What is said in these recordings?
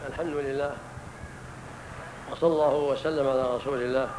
الحمد لله، وصلى الله وسلم على رسول الله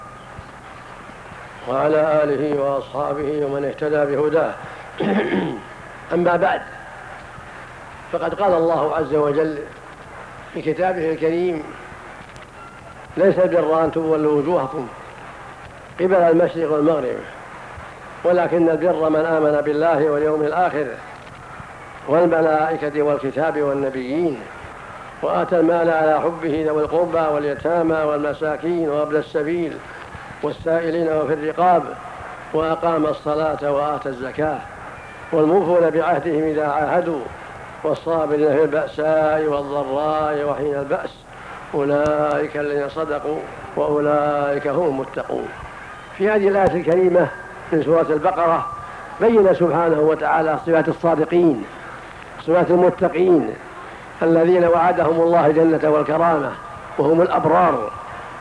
وعلى آله وأصحابه ومن اهتدى بهداه. أما بعد، فقد قال الله عز وجل في كتابه الكريم: ليس البر أن تولوا وجوهكم قبل المشرق والمغرب، ولكن البر من آمن بالله واليوم الآخر والملائكة والكتاب والنبيين، وآتى المال على حبه ذوي القربى واليتامى والمساكين وابن السبيل والسائلين وفي الرقاب، وأقام الصلاة وآتى الزكاة، والموفون بعهدهم إذا عاهدوا، والصابرين في البأساء والضراء وحين البأس، أولئك الذين صدقوا وأولئك هم المتقون. في هذه الآية الكريمة من سورة البقرة بين سبحانه وتعالى صفات الصادقين، صفات المتقين الذين وعدهم الله الجنة والكرامة، وهم الأبرار.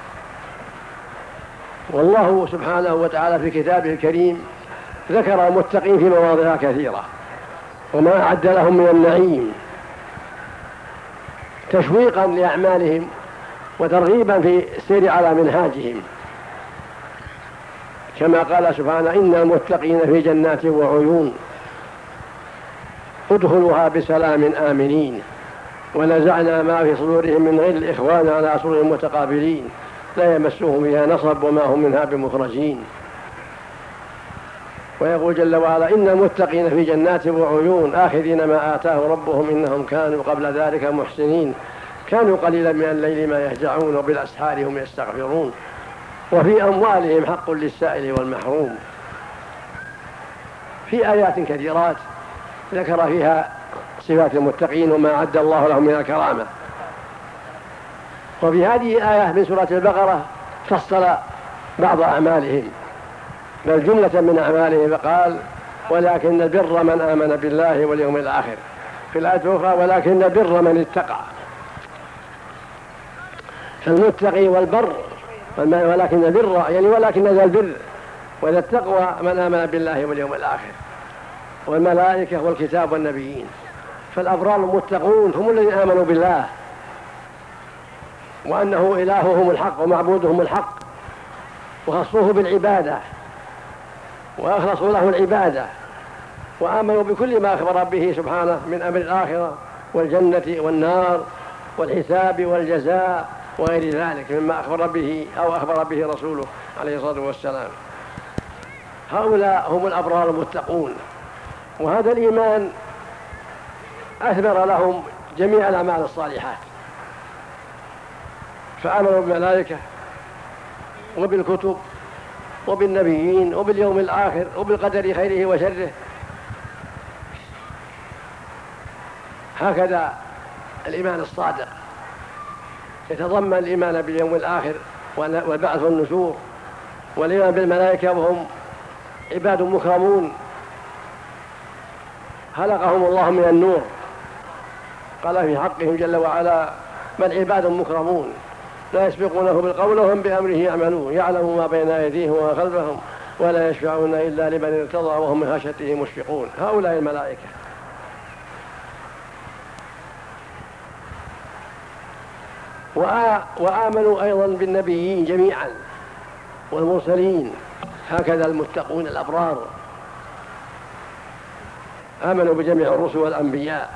والله سبحانه وتعالى في كتابه الكريم ذكر المتقين في مواضع كثيرة وما أعد لهم من النعيم، تشويقا لأعمالهم وترغيبا في السير على منهاجهم، كما قال سبحانه: إن المتقين في جنات وعيون ادخلوها بسلام آمنين، ونزعنا ما في صدورهم من غل إخوانا على سرر متقابلين لا يمسهم فيها نصب وما هم منها بمخرجين. ويقول جل وعلا: إن المتقين في جنات وعيون آخذين ما آتاهم ربهم إنهم كانوا قبل ذلك محسنين، كانوا قليلا من الليل ما يهجعون وبالأسحار هم يستغفرون، وفي أموالهم حق للسائل والمحروم. في آيات كثيرات ذكر فيها صفات المتقين وما أعد الله لهم من الكرامة. وفي هذه الآية من سورة البقرة فصل بعض أعمالهم، بل جملة من أعمالهم، فقال: ولكن البر من آمن بالله واليوم الآخر. في الآية الأخرى: ولكن البر من اتقى. فالمتقي والبر، ولكن البر يعني ولكن ذا البر وذا التقوى من آمن بالله واليوم الآخر والملائكة والكتاب والنبيين. فالأبرار المتقون هم الذين آمنوا بالله وأنه إلههم الحق ومعبودهم الحق، وخصوه بالعبادة وأخلصوا له العبادة، وآمنوا بكل ما أخبر به سبحانه من أمر الآخرة والجنة والنار والحساب والجزاء وغير ذلك مما أخبر به أو أخبر به رسوله عليه الصلاة والسلام. هؤلاء هم الأبرار المتقون، وهذا الإيمان أثمر لهم جميع الأعمال الصالحات، فآمنوا بالملائكة وبالكتب وبالنبيين وباليوم الآخر وبالقدر خيره وشره. هكذا الإيمان الصادق يتضمن الإيمان باليوم الآخر والبعث والنشور، والإيمان بالملائكة وهم عباد مكرمون خلقهم الله من النور، قال في حقهم جل وعلا: بل عباد مكرمون لا يسبقونه بالقول وهم بأمره يعملون، يعلم ما بين أيديهم وما خلفهم ولا يشفعون إلا لمن ارتضى وهم من خشيته مشفقون. هؤلاء الملائكة. وآمنوا أيضا بالنبيين جميعا والمرسلين. هكذا المتقون الأبرار آمنوا بجميع الرسل والأنبياء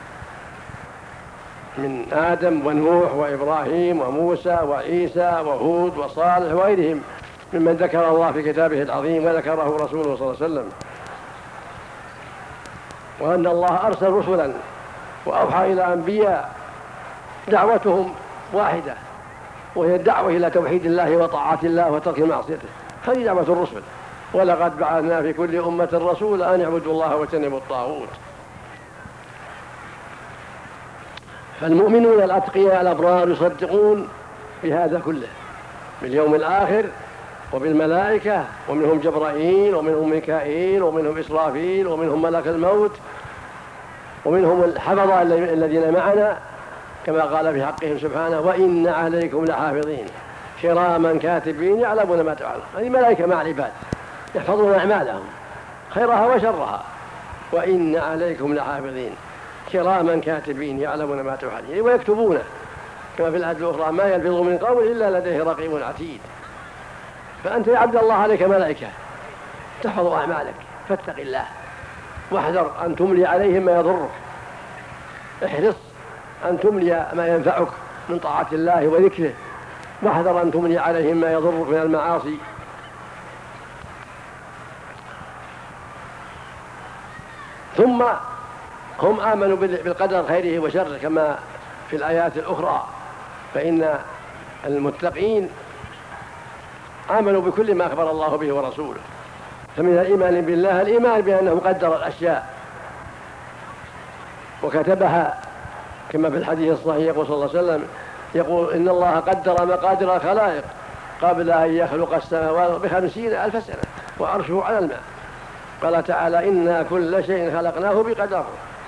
من آدم ونوح وإبراهيم وموسى وعيسى وهود وصالح وغيرهم ممن ذكر الله في كتابه العظيم وذكره رسوله صلى الله عليه وسلم، وأن الله أرسل رسلا وأوحى إلى أنبياء دعوتهم واحدة، وهي الدعوة إلى توحيد الله وطاعة الله وترك معصيته. هذه دعوة الرسل: ولقد بعثنا في كل أمة رسولا أن يعبدوا الله واجتنبوا الطاغوت. فالمؤمنون الأتقياء الأبرار يصدقون بهذا كله، باليوم الآخر وبالملائكة، ومنهم جبرائيل ومنهم ميكائيل ومنهم إسرافيل ومنهم ملك الموت ومنهم الحفظة الذين معنا، كما قال في حقهم سبحانه: وإن عليكم لحافظين كراما كاتبين يعلمون ما تفعلون. هذه ملائكة مع العباد يحفظون أعمالهم خيرها وشرها. وإن عليكم لحافظين كراما كاتبين يعلمون ما تفعلون، ويكتبونه كما في الآية الأخرى ما يلفظ من قول إلا لديه رقيب عتيد. فأنت يا عبد الله عليك ملائكة تحفظ أعمالك، فاتق الله واحذر أن تملي عليهم ما يضرك، احرص أن تملي ما ينفعك من طاعة الله وذكره، واحذر أن تملي عليهم ما يضرك من المعاصي. ثم هم آمنوا بالقدر خيره وشره كما في الآيات الأخرى، فإن المتقين آمنوا بكل ما أخبر الله به ورسوله. فمن الإيمان بالله الإيمان بأنه قدر الأشياء وكتبها، كما في الحديث الصحيح يقول صلى الله عليه وسلم يقول إن الله قدر مقادر الخلائق قبل أن يخلق السماوات ب50,000 سنة وعرشه على الماء. قال تعالى إنا كل شيء خلقناه بقدر.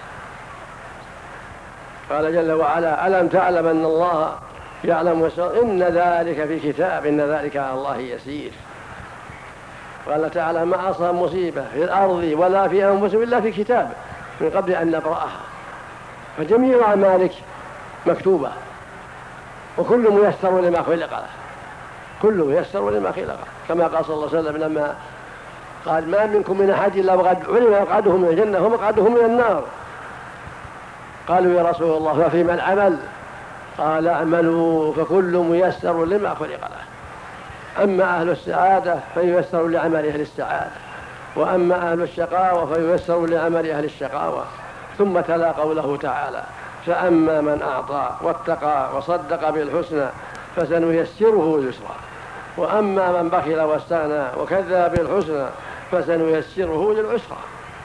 قال جل وعلا ألم تعلم أن الله يعلم إن ذلك في كتاب إن ذلك على الله يسير. قال تعالى ما أصاب مصيبة في الأرض ولا في أنفسهم إلا في كتاب من قبل أن نبرأها. فجميع أعمالك مكتوبة وكل ميسر لما خلق له، كل ميسر لما خلق له، كما قال صلى الله عليه وسلم لما قال ما منكم من أحد إلا وقد علم مقعده من الجنة ومقعده من النار. قالوا يا رسول الله ففيما العمل؟ قال اعملوا فكل ميسر لما خلق له. أما أهل السعادة فييسر لعمل أهل السعادة، وأما أهل الشقاوة فييسر لعمل أهل الشقاوة. ثم تلا قوله تعالى فأما من أعطى واتقى وصدق بالحسنى فسنيسره لليسرى، وأما من بخل واستغنى وكذب بالحسنى فسنيسره للعسرى.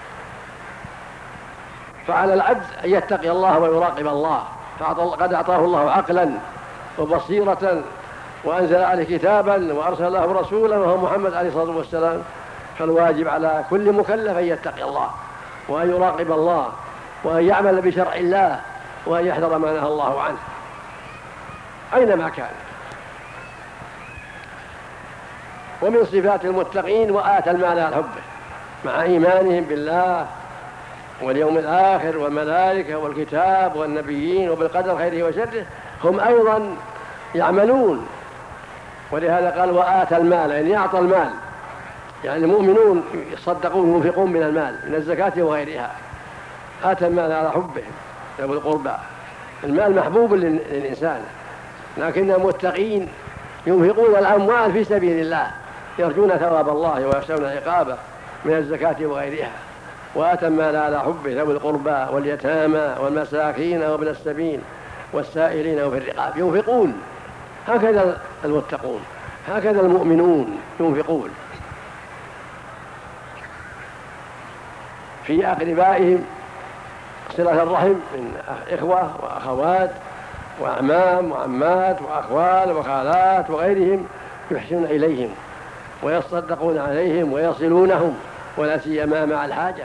فعلى العبد أن يتقي الله ويراقب الله، فقد أعطاه الله عقلا وبصيرة وأنزل عليه كتابا وأرسل له رسولا وهو محمد عليه الصلاة والسلام. فالواجب على كل مكلف أن يتقي الله وأن يراقب الله وأن يعمل بشرع الله وأن يحذر ما نهى الله عنه أينما كان. ومن صفات المتقين وآتى المال على حبه، مع إيمانهم بالله واليوم الآخر والملائكة والكتاب والنبيين وبالقدر خيره وشره، هم أيضا يعملون. ولهذا قال وآتى المال، يعني يعطى المال، يعني المؤمنون يصدقون وينفقون من المال من الزكاة وغيرها. آتى المال على حبه ذوي القربى، المال محبوب للإنسان، لكن المتقين ينفقون الأموال في سبيل الله يرجون ثواب الله ويخشون عقابه من الزكاة وغيرها. وآتى المال على حبه ذوي القربى واليتامى والمساكين وابن السبيل والسائلين وفي الرقاب. ينفقون، هكذا المتقون، هكذا المؤمنون ينفقون في أقربائهم، صلة الرحم من إخوة وأخوات وأعمام وعمات وأخوال وخالات وغيرهم، يحسنون إليهم ويصدقون عليهم ويصلونهم ولا سيما مع الحاجة.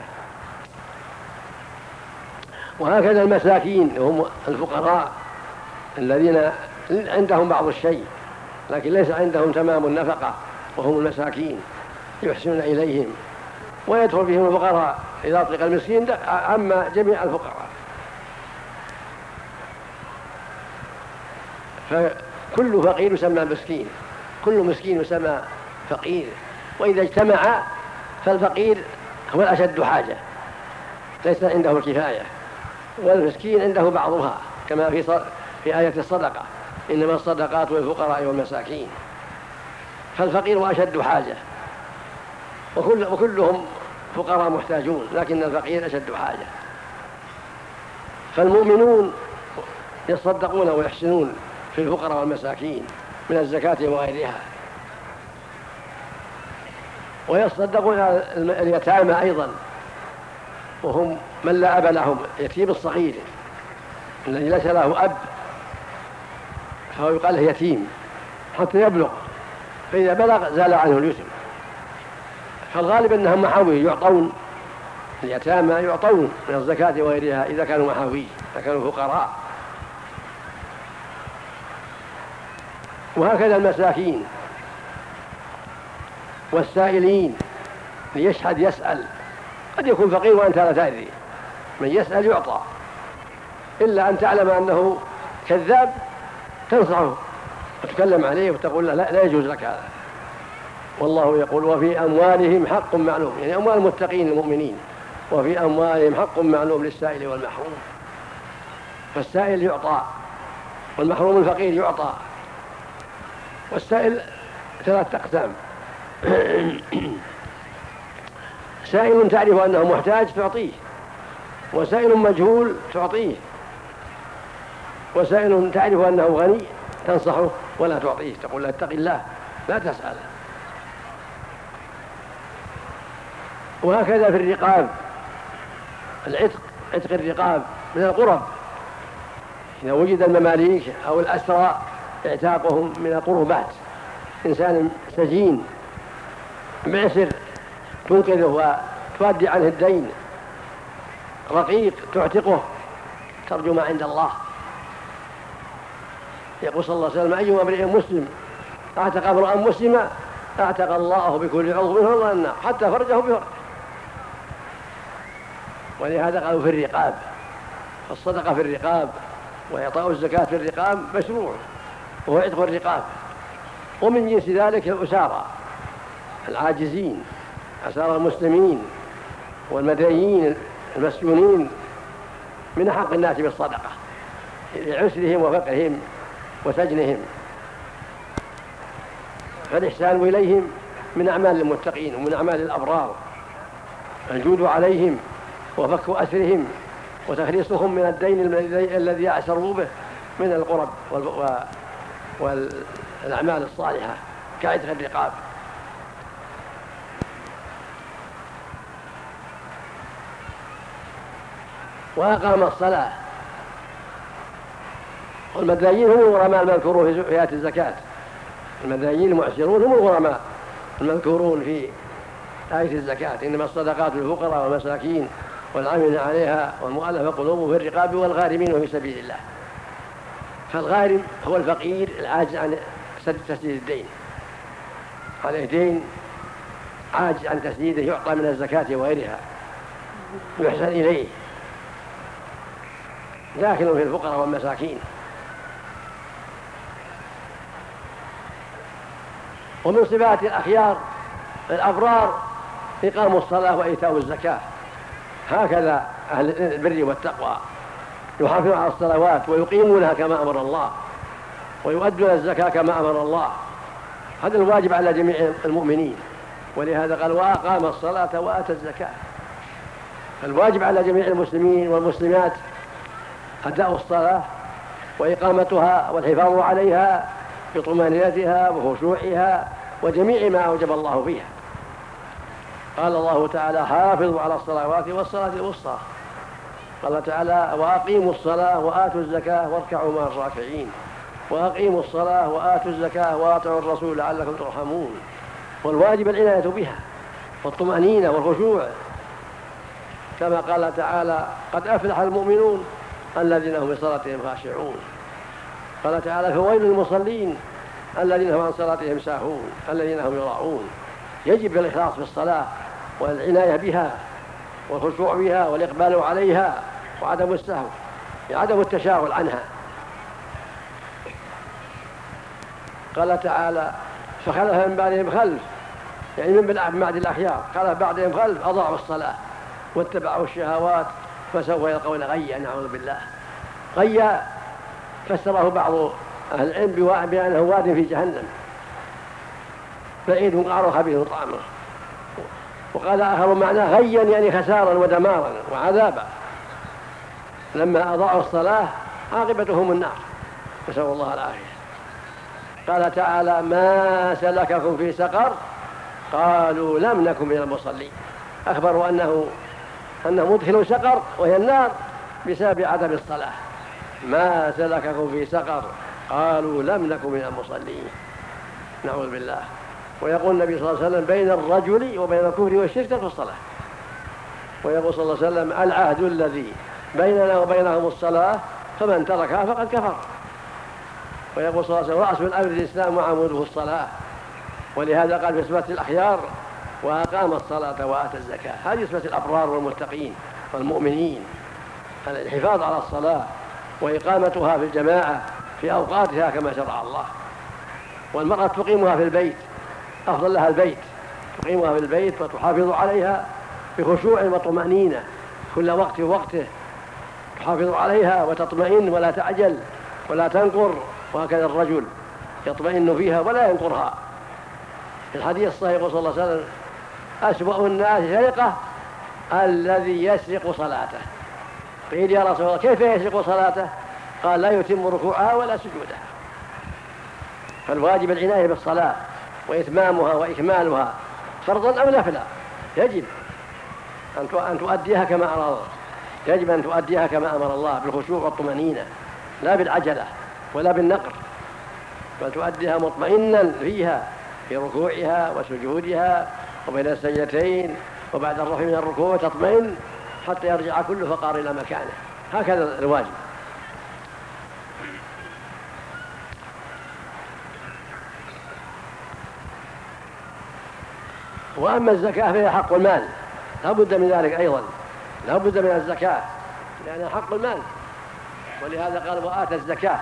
وهكذا المساكين هم الفقراء الذين عندهم بعض الشيء لكن ليس عندهم تمام النفقة، وهم المساكين يحسنون إليهم. ويدخل فيهم الفقراء إذا أطلق المسكين أما جميع الفقراء. فكل فقير يسمى مسكين، كل مسكين يسمى فقير. وإذا اجتمع فالفقير هو الأشد حاجة، ليس عنده الكفاية، والمسكين عنده بعضها، كما في آية الصدقة إنما الصدقات للفقراء والمساكين. فالفقير أشد حاجة، وكلهم فقراء محتاجون، لكن الفقير أشد حاجة. فالمؤمنون يصدقون ويحسنون في الفقراء والمساكين من الزكاة وغيرها، ويصدقون على اليتامى أيضا، وهم من لا أب لهم، يتيم الصغير الذي ليس له أب فهو يقال له يتيم حتى يبلغ، فإذا بلغ زال عنه اليتم. فالغالب أنهم محاوي يعطون، اليتامى يعطون من الزكاة وغيرها إذا كانوا محاوي، إذا كانوا فقراء. وهكذا المساكين والسائلين، ليشهد يسأل، قد يكون فقير وأنت لا تدري، من يسأل يعطى، إلا أن تعلم أنه كذاب تنصحه وتكلم عليه وتقول له لا يجوز لك هذا. والله يقول وفي أموالهم حق معلوم، يعني أموال المتقين المؤمنين، وفي أموالهم حق معلوم للسائل والمحروم. فالسائل يعطى والمحروم الفقير يعطى. والسائل 3 أقسام: سائل تعرف أنه محتاج تعطيه، وسائل مجهول تعطيه، وسائل تعرف أنه غني تنصحه ولا تعطيه، تقول له اتق الله لا تسأل. وهكذا في الرقاب، عتق الرقاب من القرب، إذا وجد المماليك أو الأسرى اعتاقهم من القربات. إنسان سجين معسر تنقذه وتؤدي عنه الدين، رقيق تعتقه ترجو ما عند الله. يقول صلى الله عليه وسلم أيما امرئ مسلم اعتق امرأ مسلما اعتق الله بكل عضو منه الله النار حتى فرجه بفرج. ولهذا قالوا في الرقاب، الصدقة في الرقاب وإعطاء الزكاة في الرقاب مشروع، وهو عتق الرقاب. ومن جنس ذلك الأسارى العاجزين، أسارى المسلمين والمدنيين المسجونين، من حق الناس بالصدقة لعسرهم وفقرهم وسجنهم. فالإحسان إليهم من أعمال المتقين ومن أعمال الأبرار، الجود عليهم وفك أسرهم وتخليصهم من الدين الذي يعسروا به من القرب والأعمال الصالحة كعتق الرقاب. وأقام الصلاة. والمدايين هم الغرماء المذكورون في آيات الزكاة، المدايين المعسرون هم الغرماء المذكورون في آية الزكاة: إنما الصدقات للفقراء والمساكين والعاملين عليها والمؤلفة قلوبهم في الرقاب والغارمين في سبيل الله. فالغارم هو الفقير العاجز عن تسديد الدين، عليه دين عاجز عن تسديده، يعطى من الزكاة وغيرها يحسن إليه، داخل في الفقراء والمساكين. ومن صفات الأخيار الأبرار إقام الصلاة وإيتاء الزكاة. هكذا أهل البر والتقوى يحافظون على الصلوات ويقيمونها كما أمر الله، ويؤدون الزكاة كما أمر الله. هذا الواجب على جميع المؤمنين، ولهذا قال وأقام الصلاة وآتى الزكاة. الواجب على جميع المسلمين والمسلمات أداء الصلاة وإقامتها والحفاظ عليها بطمأنينتها وخشوعها وجميع ما أوجب الله فيها. قال الله تعالى حافظوا على الصلوات والصلاة الوسطى. قال تعالى وأقيموا الصلاة وآتوا الزكاة واركعوا مع الراكعين. وأقيموا الصلاة وآتوا الزكاة وأطيعوا الرسول لعلكم ترحمون. والواجب العناية بها والطمأنينة والخشوع، كما قال تعالى قد أفلح المؤمنون الذين هم بصلاتهم خاشعون. قال تعالى فويل للمصلين الذين هم عن صلاتهم ساهون الذين هم يراءون. يجب الإخلاص في الصلاة والعناية بها والخشوع بها والإقبال عليها وعدم السهو، عدم التشاغل عنها. قال تعالى فخلف من بعدهم خلف، يعني من بعد الأخيار خلف بعدهم خلف أضاعوا الصلاة واتبعوا الشهوات فسوف يلقون غيا. نعوذ بالله. غيا فسره بعض أهل العلم بأنه واد في جهنم بعيد قعر خبيث طعمه، وقال آخر معناه غيا يعني خسارا ودمارا وعذابا. لما أضاعوا الصلاة عاقبتهم النار، نسأل الله العافية. قال تعالى ما سلككم في سقر قالوا لم نكن من المصلين. أخبروا أنه مدخل سقر وهي النار بسبب عدم الصلاة. ما سلككم في سقر قالوا لم نكن من المصلين. نعوذ بالله. ويقول النبي صلى الله عليه وسلم بين الرجل وبين الكفر والشرك ترك الصلاة. ويقول صلى الله عليه وسلم العهد الذي بيننا وبينهم الصلاة فمن تركها فقد كفر. ويقول صلى الله عليه وسلم رأس من أمر الإسلام وعموده الصلاة. ولهذا قال في صفة الأخيار وأقام الصلاة وآتى الزكاة. هذه صفة الأبرار والمتقين والمؤمنين، الحفاظ على الصلاة وإقامتها في الجماعة في أوقاتها كما شرع الله. والمرأة تقيمها في البيت، أفضل لها البيت، تقيمها في البيت وتحافظ عليها بخشوع وطمأنينة كل وقت ووقته، تحافظ عليها وتطمئن ولا تعجل ولا تنقر. وهكذا الرجل يطمئن فيها ولا ينقرها. في الحديث الصحيح صلى الله عليه وسلم: أسوأ الناس سرقة الذي يسرق صلاته. قيل: يا رسول الله كيف يسرق صلاته؟ قال: لا يتم ركوعها ولا سجودها. فالواجب العناية بالصلاة وإتمامها وإكمالها فرضا أو نفلا. يجب أن تؤديها كما أمر الله، يجب أن تؤديها كما أمر الله بالخشوع والطمأنينة، لا بالعجلة ولا بالنقر، بل تؤديها مطمئنا فيها في ركوعها وسجودها وبين السجدتين وبعد الرفع من الركوع تطمئن حتى يرجع كل فقار إلى مكانه. هكذا الواجب. وأما الزكاة فهي حق المال، لا بد من ذلك أيضا، لا بد من الزكاة لأنها حق المال. ولهذا قال: وآتى الزكاة،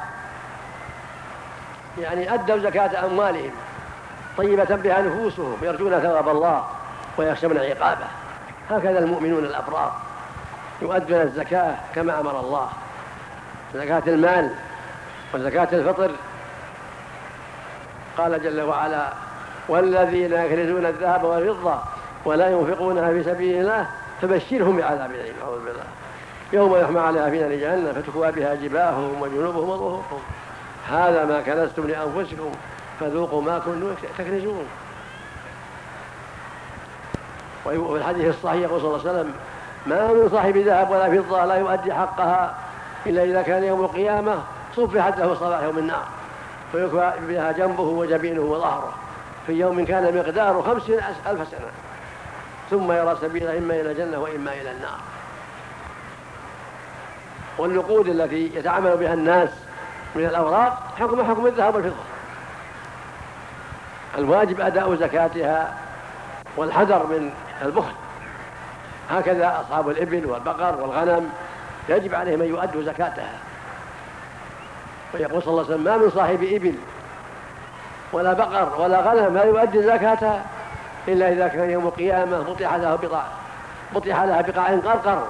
يعني أدوا زكاة أموالهم طيبة بها نفوسهم يرجون ثواب الله ويخشون عقابه. هكذا المؤمنون الأبرار يؤدون الزكاة كما أمر الله، زكاة المال وزكاة الفطر. قال جل وعلا: والذين يكنزون الذهب والفضة ولا ينفقونها في سبيل الله فبشرهم بعذاب أليم. أعوذ بالله. يوم يحمى عليها في نار جهنم فتكوى بها جباههم وجنوبهم وظهورهم هذا ما كنزتم لأنفسكم فذوقوا ما كنتم تكنزون. وفي الحديث الصحيح يقول صلى الله عليه وسلم: ما من صاحب ذهب ولا فضة لا يؤدي حقها إلا إذا كان يوم القيامة صفحت له صباح يوم النار فيكوى بها جنبه وجبينه وظهره في يوم كان مقداره 50,000 سنة ثم يرى سبيله إما إلى الجنة وإما إلى النار. والنقود التي يتعامل بها الناس من الأوراق حكم الذهب والفضة، الواجب أداء زكاتها والحذر من البخل. هكذا أصحاب الإبل والبقر والغنم يجب عليهم أن يؤدوا زكاتها. ويقول صلى الله عليه وسلم: ما من صاحب إبل ولا بقر ولا غنم لا يؤدي زكاتها إلا إذا كان يوم القيامة بطح لها بقاع قرقر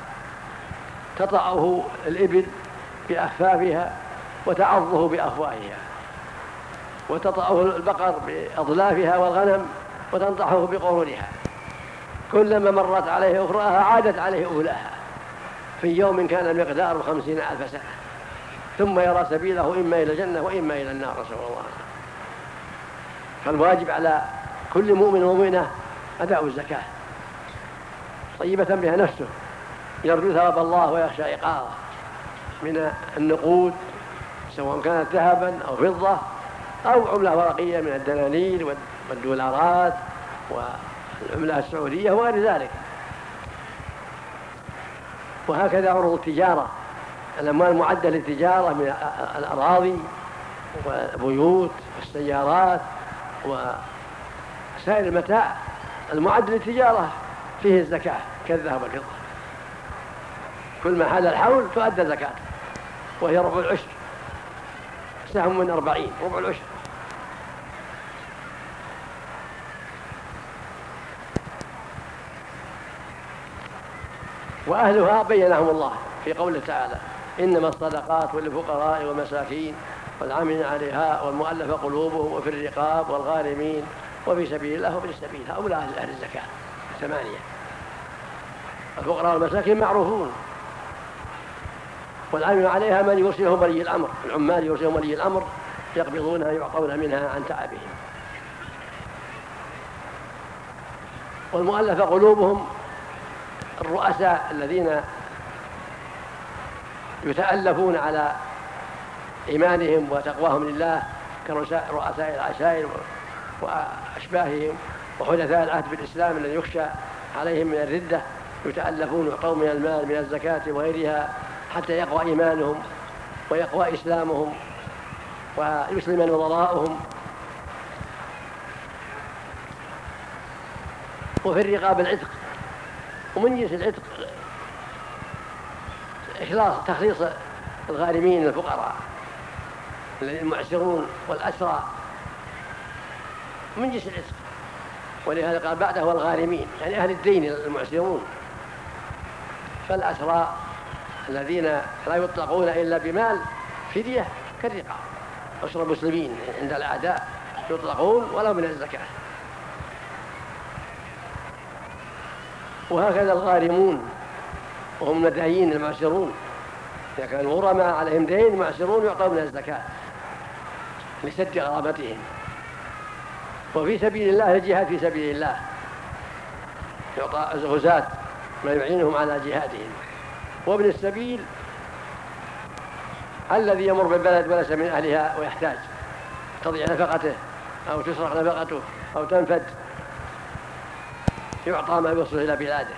تطأه الإبل بأخفافها وتعضه بأفواهها، وتطأه البقر بأضلافها والغنم وتنطحه بقرونها، كلما مرت عليه أخراها عادت عليه أولاها في يوم كان مقداره 50,000 سنة ثم يرى سبيله إما إلى الجنة وإما إلى النار، نسأل الله. فالواجب على كل مؤمن ومؤمنة أداء الزكاة طيبة بها نفسه يرجو ثواب الله ويخشى عقابه من النقود سواء كانت ذهبا أو فضة أو عملة ورقية من الدنانير والدولارات والعملة السعودية وغير ذلك. وهكذا عروض التجارة، الأموال المعدة للتجارة من الأراضي والبيوت والسيارات وسائر المتاع المعد للتجارة فيه الزكاة كالذهب والفضة. كل ما حال الحول تؤدى زكاة وهي ربع العشر، سهم من 40 ربع العشر. وأهلها بينهم الله في قوله تعالى: إنما الصدقات للفقراء والمساكين والعاملين عليها والمؤلفة قلوبهم وفي الرقاب والغارمين وفي سبيل الله وفي السبيل. هؤلاء أهل الزكاة 8. الفقراء والمساكين معروفون، والعاملين عليها من يرسلهم ولي الأمر، العمال يرسلهم ولي الأمر يقبضونها يعطون منها عن تعبهم. والمؤلفة قلوبهم الرؤساء الذين يتألفون على إيمانهم وتقواهم لله كرؤساء العشائر وأشباههم وحدثاء العهد بالإسلام الذي يخشى عليهم من الردة، يتألفون ويعطون من المال من الزكاة وغيرها حتى يقوى إيمانهم ويقوى إسلامهم ويسلم نظراؤهم. وفي الرقاب العتق، ومن جنس العتق تخليص الغارمين الفقراء المعسرون والأسرى من جنس العتق، ولهذا قال بعده والغارمين، يعني أهل الدين المعسرون. فالأسرى الذين لا يطلقون إلا بمال فدية كالرقاب، أسرى المسلمين عند الأعداء يطلقون ولو من الزكاة. وهكذا الغارمون وهم المدايين المعسرون، إذا كان الغرماء عليهم دين المعسرون يعطون من الزكاة لسد غرامتهم. وفي سبيل الله الجهاد في سبيل الله يعطى الغزاة ما يعينهم على جهادهم. وابن السبيل الذي يمر بالبلد وليس من أهلها ويحتاج تضيع نفقته أو تسرق نفقته أو تنفد، يعطى ما يوصل إلى بلاده.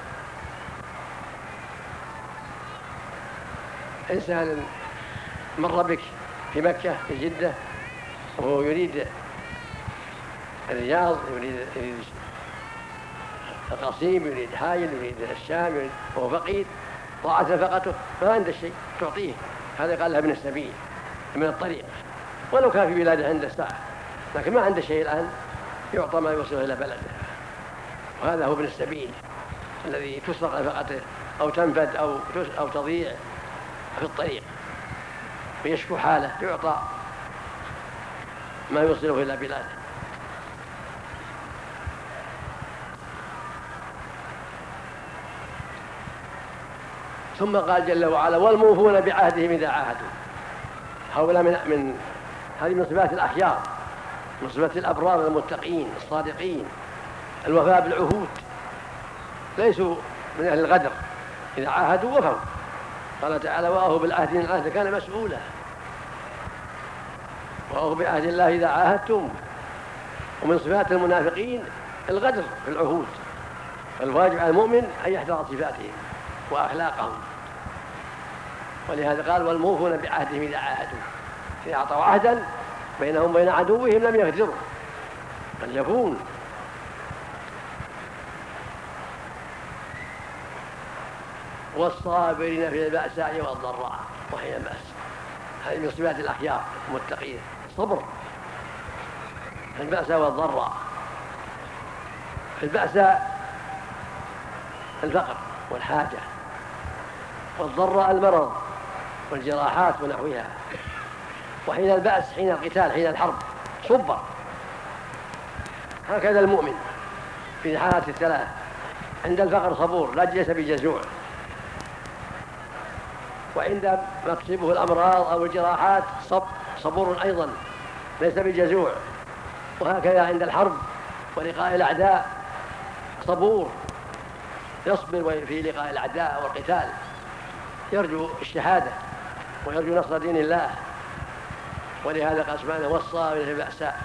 إنسان مر بك في مكة في جدة وهو يريد الرياض، يريد القصيم، يريد حائل، يريد الشام، وهو فقير، ضاعت نفقته ما عنده شيء تعطيه، هذا قال لها ابن السبيل من الطريق، ولو كان في بلاده عنده ساعة لكن ما عنده شيء الآن، يعطى ما يوصل إلى بلده. وهذا هو ابن السبيل الذي تسرق نفقته أو تنفد أو تضيع في الطريق ويشكو حاله، يعطى ما يوصله إلى بلاده. ثم قال جل وعلا والموفون بعهدهم إذا عاهدوا. هؤلاء من هذه من صفات الأخيار، من صفات الأبرار المتقين الصادقين، الوفاء بالعهود، ليسوا من أهل الغدر، إذا عاهدوا وفوا. قال تعالى وأوفوا بالعهد إن العهد كان مسؤولا، وأوفوا بعهد الله إذا عاهدتم. ومن صفات المنافقين الغدر في العهود، الواجب على المؤمن أن يحذر صفاتهم وأخلاقهم. ولهذا قال والموفون بعهدهم إذا عاهدوا، إذا أعطوا عهدا بينهم وبين عدوهم لم يغدروا بل يفون. والصابرين في البأساء والضراء وحين البأس، هذه من صفات الأخيار المتقين، الصبر في البأساء والضراء. في البأساء الفقر والحاجة، والضراء المرض والجراحات ونحوها. وحين البأس حين القتال حين الحرب صبر. هكذا المؤمن في الحالات الثلاث، عند الفقر صبور لا ليس بجزوع، وعند ما تصيبه الأمراض أو الجراحات صبور أيضا ليس بجزوع. وهكذا عند الحرب ولقاء الأعداء صبور يصبر في لقاء الأعداء والقتال، يرجو الشهادة ويرجو نصر دين الله. ولهذا قال سبحانه والصابرين في البأساء،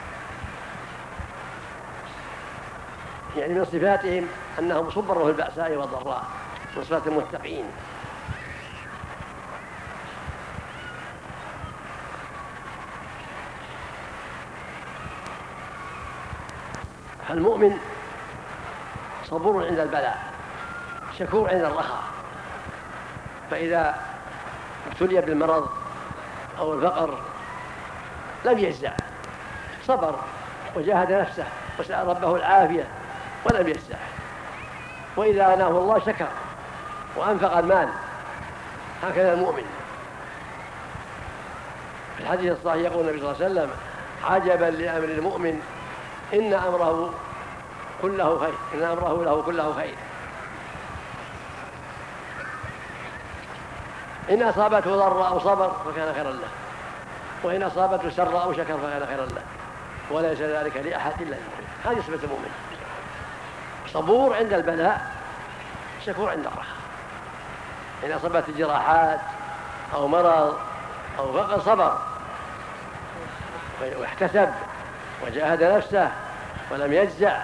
يعني من صفاتهم أنهم صبروا في البأساء والضراء، من صفات المتقين. فالمؤمن صبور عند البلاء، شكور عند الرخاء. فإذا ابتلي بالمرض أو الفقر لم يجزع، صبر وجاهد نفسه وسأل ربه العافية ولم يجزع. وإذا أناه الله شكر وأنفق المال، هكذا المؤمن. في الحديث الصحيح يقول النبي صلى الله عليه وسلم عجبا لأمر المؤمن إن أمره كله خير، إن أمره له كله خير. إن أصابته ضراء صبر فكان خيرا له، وإن أصابته سراء شكر فكان خيرا له، وليس ذلك لأحد إلا المؤمن. هذه صفة المؤمن، صبور عند البلاء، شكور عند الرخاء. إن أصابته جراحات أو مرض أو فقر صبر واحتسب وجاهد نفسه ولم يجزع.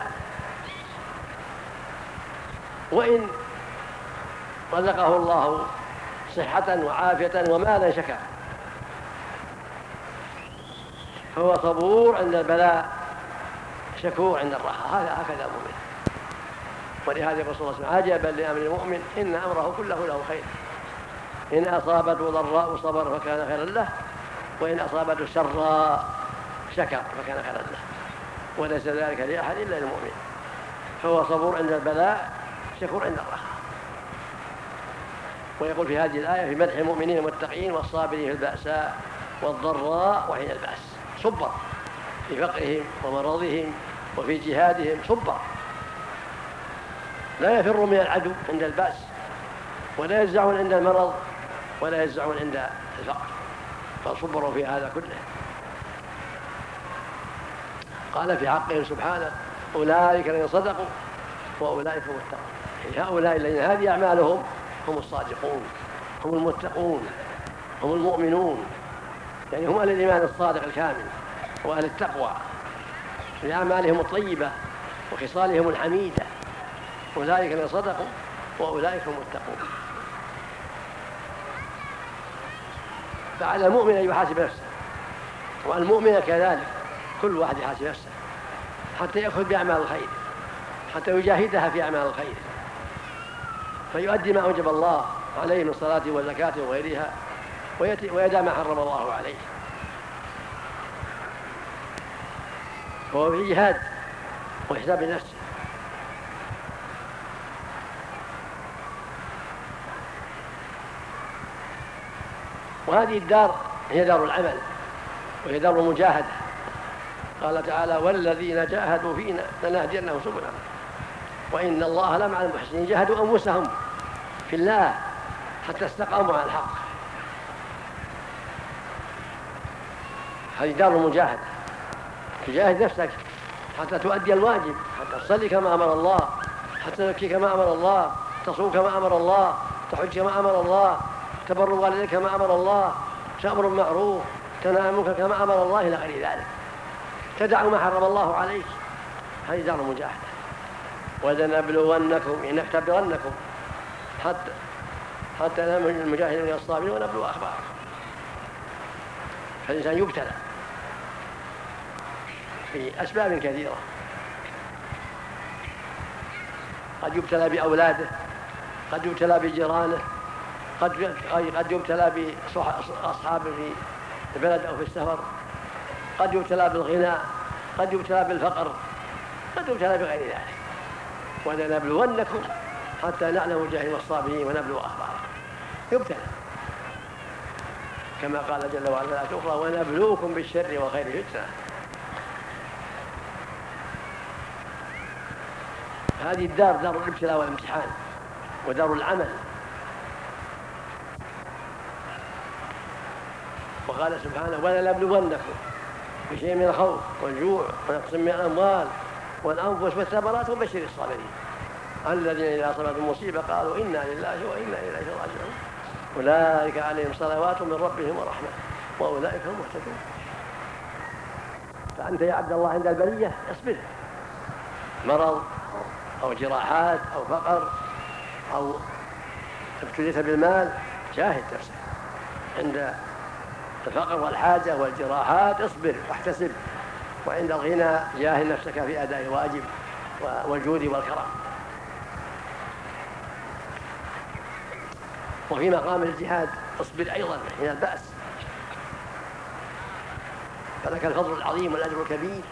وإن رزقه الله صحة وعافية ومالا شكر، فهو صبور عند البلاء، شكور عند الرخاء. هكذا المؤمن. ولهذا يقول صلى الله عليه وسلم عجبا لأمر المؤمن إن أمره كله له خير، إن أصابته ضراء صبر فكان خيرا له، وإن أصابته سراء شكر فكان خيرا له، وليس ذلك لأحد إلا المؤمن، فهو صبور عند البلاء شكور عند الرخاء. ويقول في هذه الآية في مدح المؤمنين المتقين والصابرين في البأساء والضراء وحين البأس، صبر في فقرهم ومرضهم وفي جهادهم، صبر لا يفر من العدو عند البأس، ولا يجزعون عند المرض، ولا يجزعون عند الفقر، فصبروا في هذا كله. قال في حقهم سبحانه: أولئك الذين صدقوا وأولئك هم المتقون. يعني هؤلاء الذين هذه أعمالهم هم الصادقون، هم المتقون، هم المؤمنون، يعني هم أهل الإيمان الصادق الكامل وأهل التقوى لأعمالهم الطيبة وخصالهم الحميدة. أولئك الذين صدقوا وأولئك هم المتقون. فعلى المؤمن أن يحاسب نفسه، والمؤمن كذلك، كل واحد يحاسب نفسه حتى يأخذ بأعمال الخير، حتى يجاهدها في أعمال الخير، فيؤدي ما أوجب الله عليه من صلاة وزكاة وغيرها، ويدع ما حرم الله عليه. فهو في جهاد وحساب نفسه. وهذه الدار هي دار العمل وهي دار المجاهدة. قال تعالى: والذين جاهدوا فينا لنهدينهم سبلنا وإن الله لمع المحسنين. جاهدوا أنفسهم في الله حتى استقاموا على الحق. هذه دار المجاهدة، تجاهد نفسك حتى تؤدي الواجب، حتى تصلي كما أمر الله، حتى تزكي كما أمر الله، تصوم كما أمر الله، تحج كما أمر الله، تبر والديك كما أمر الله، تأمر بالمعروف، تنهى عن المنكر كما أمر الله، إلى غير ذلك، تدع ما حرم الله عليك. هذه دار المجاهدة. ولنبلونكم إن نختبرنكم حتى نعلم المجاهدين الصابرين ونبلو أخباركم. فالإنسان يبتلى في أسباب كثيرة، قد يبتلى بأولاده، قد يبتلى بجيرانه، قد يبتلى بأصحابه في البلد أو في السفر، قد يبتلى بالغنى، قد يبتلى بالفقر، قد يبتلى بغير ذلك. ولنبلونكم حتى نعلم المجاهدين والصابرين ونبلو أخباركم. يبتلى كما قال جل وعلا في الآية الأخرى: ونبلوكم بالشر والخير فتنة. هذه الدار دار الابتلاء والامتحان ودار العمل. وقال سبحانه: ولنبلونكم بشيء من الخوف والجوع ونقص من الأموال والأنفس والثمرات وبشر الصابرين الذين إذا أصابتهم مصيبة قالوا إنا لله وإنا إليه راجعون أولئك عليهم صلوات من ربهم ورحمة وأولئك هم المهتدون. فأنت يا عبد الله عند البلية اصبر، مرض أو جراحات أو فقر أو ابتليت بالمال، جاهد نفسك عند الفقر والحاجة والجراحات، اصبر واحتسب، وعند الغنى جاهد نفسك في أداء الواجب والجود والكرم. وفي مقام الجهاد اصبر أيضا حين البأس، فلك الفضل العظيم والأجر الكبير.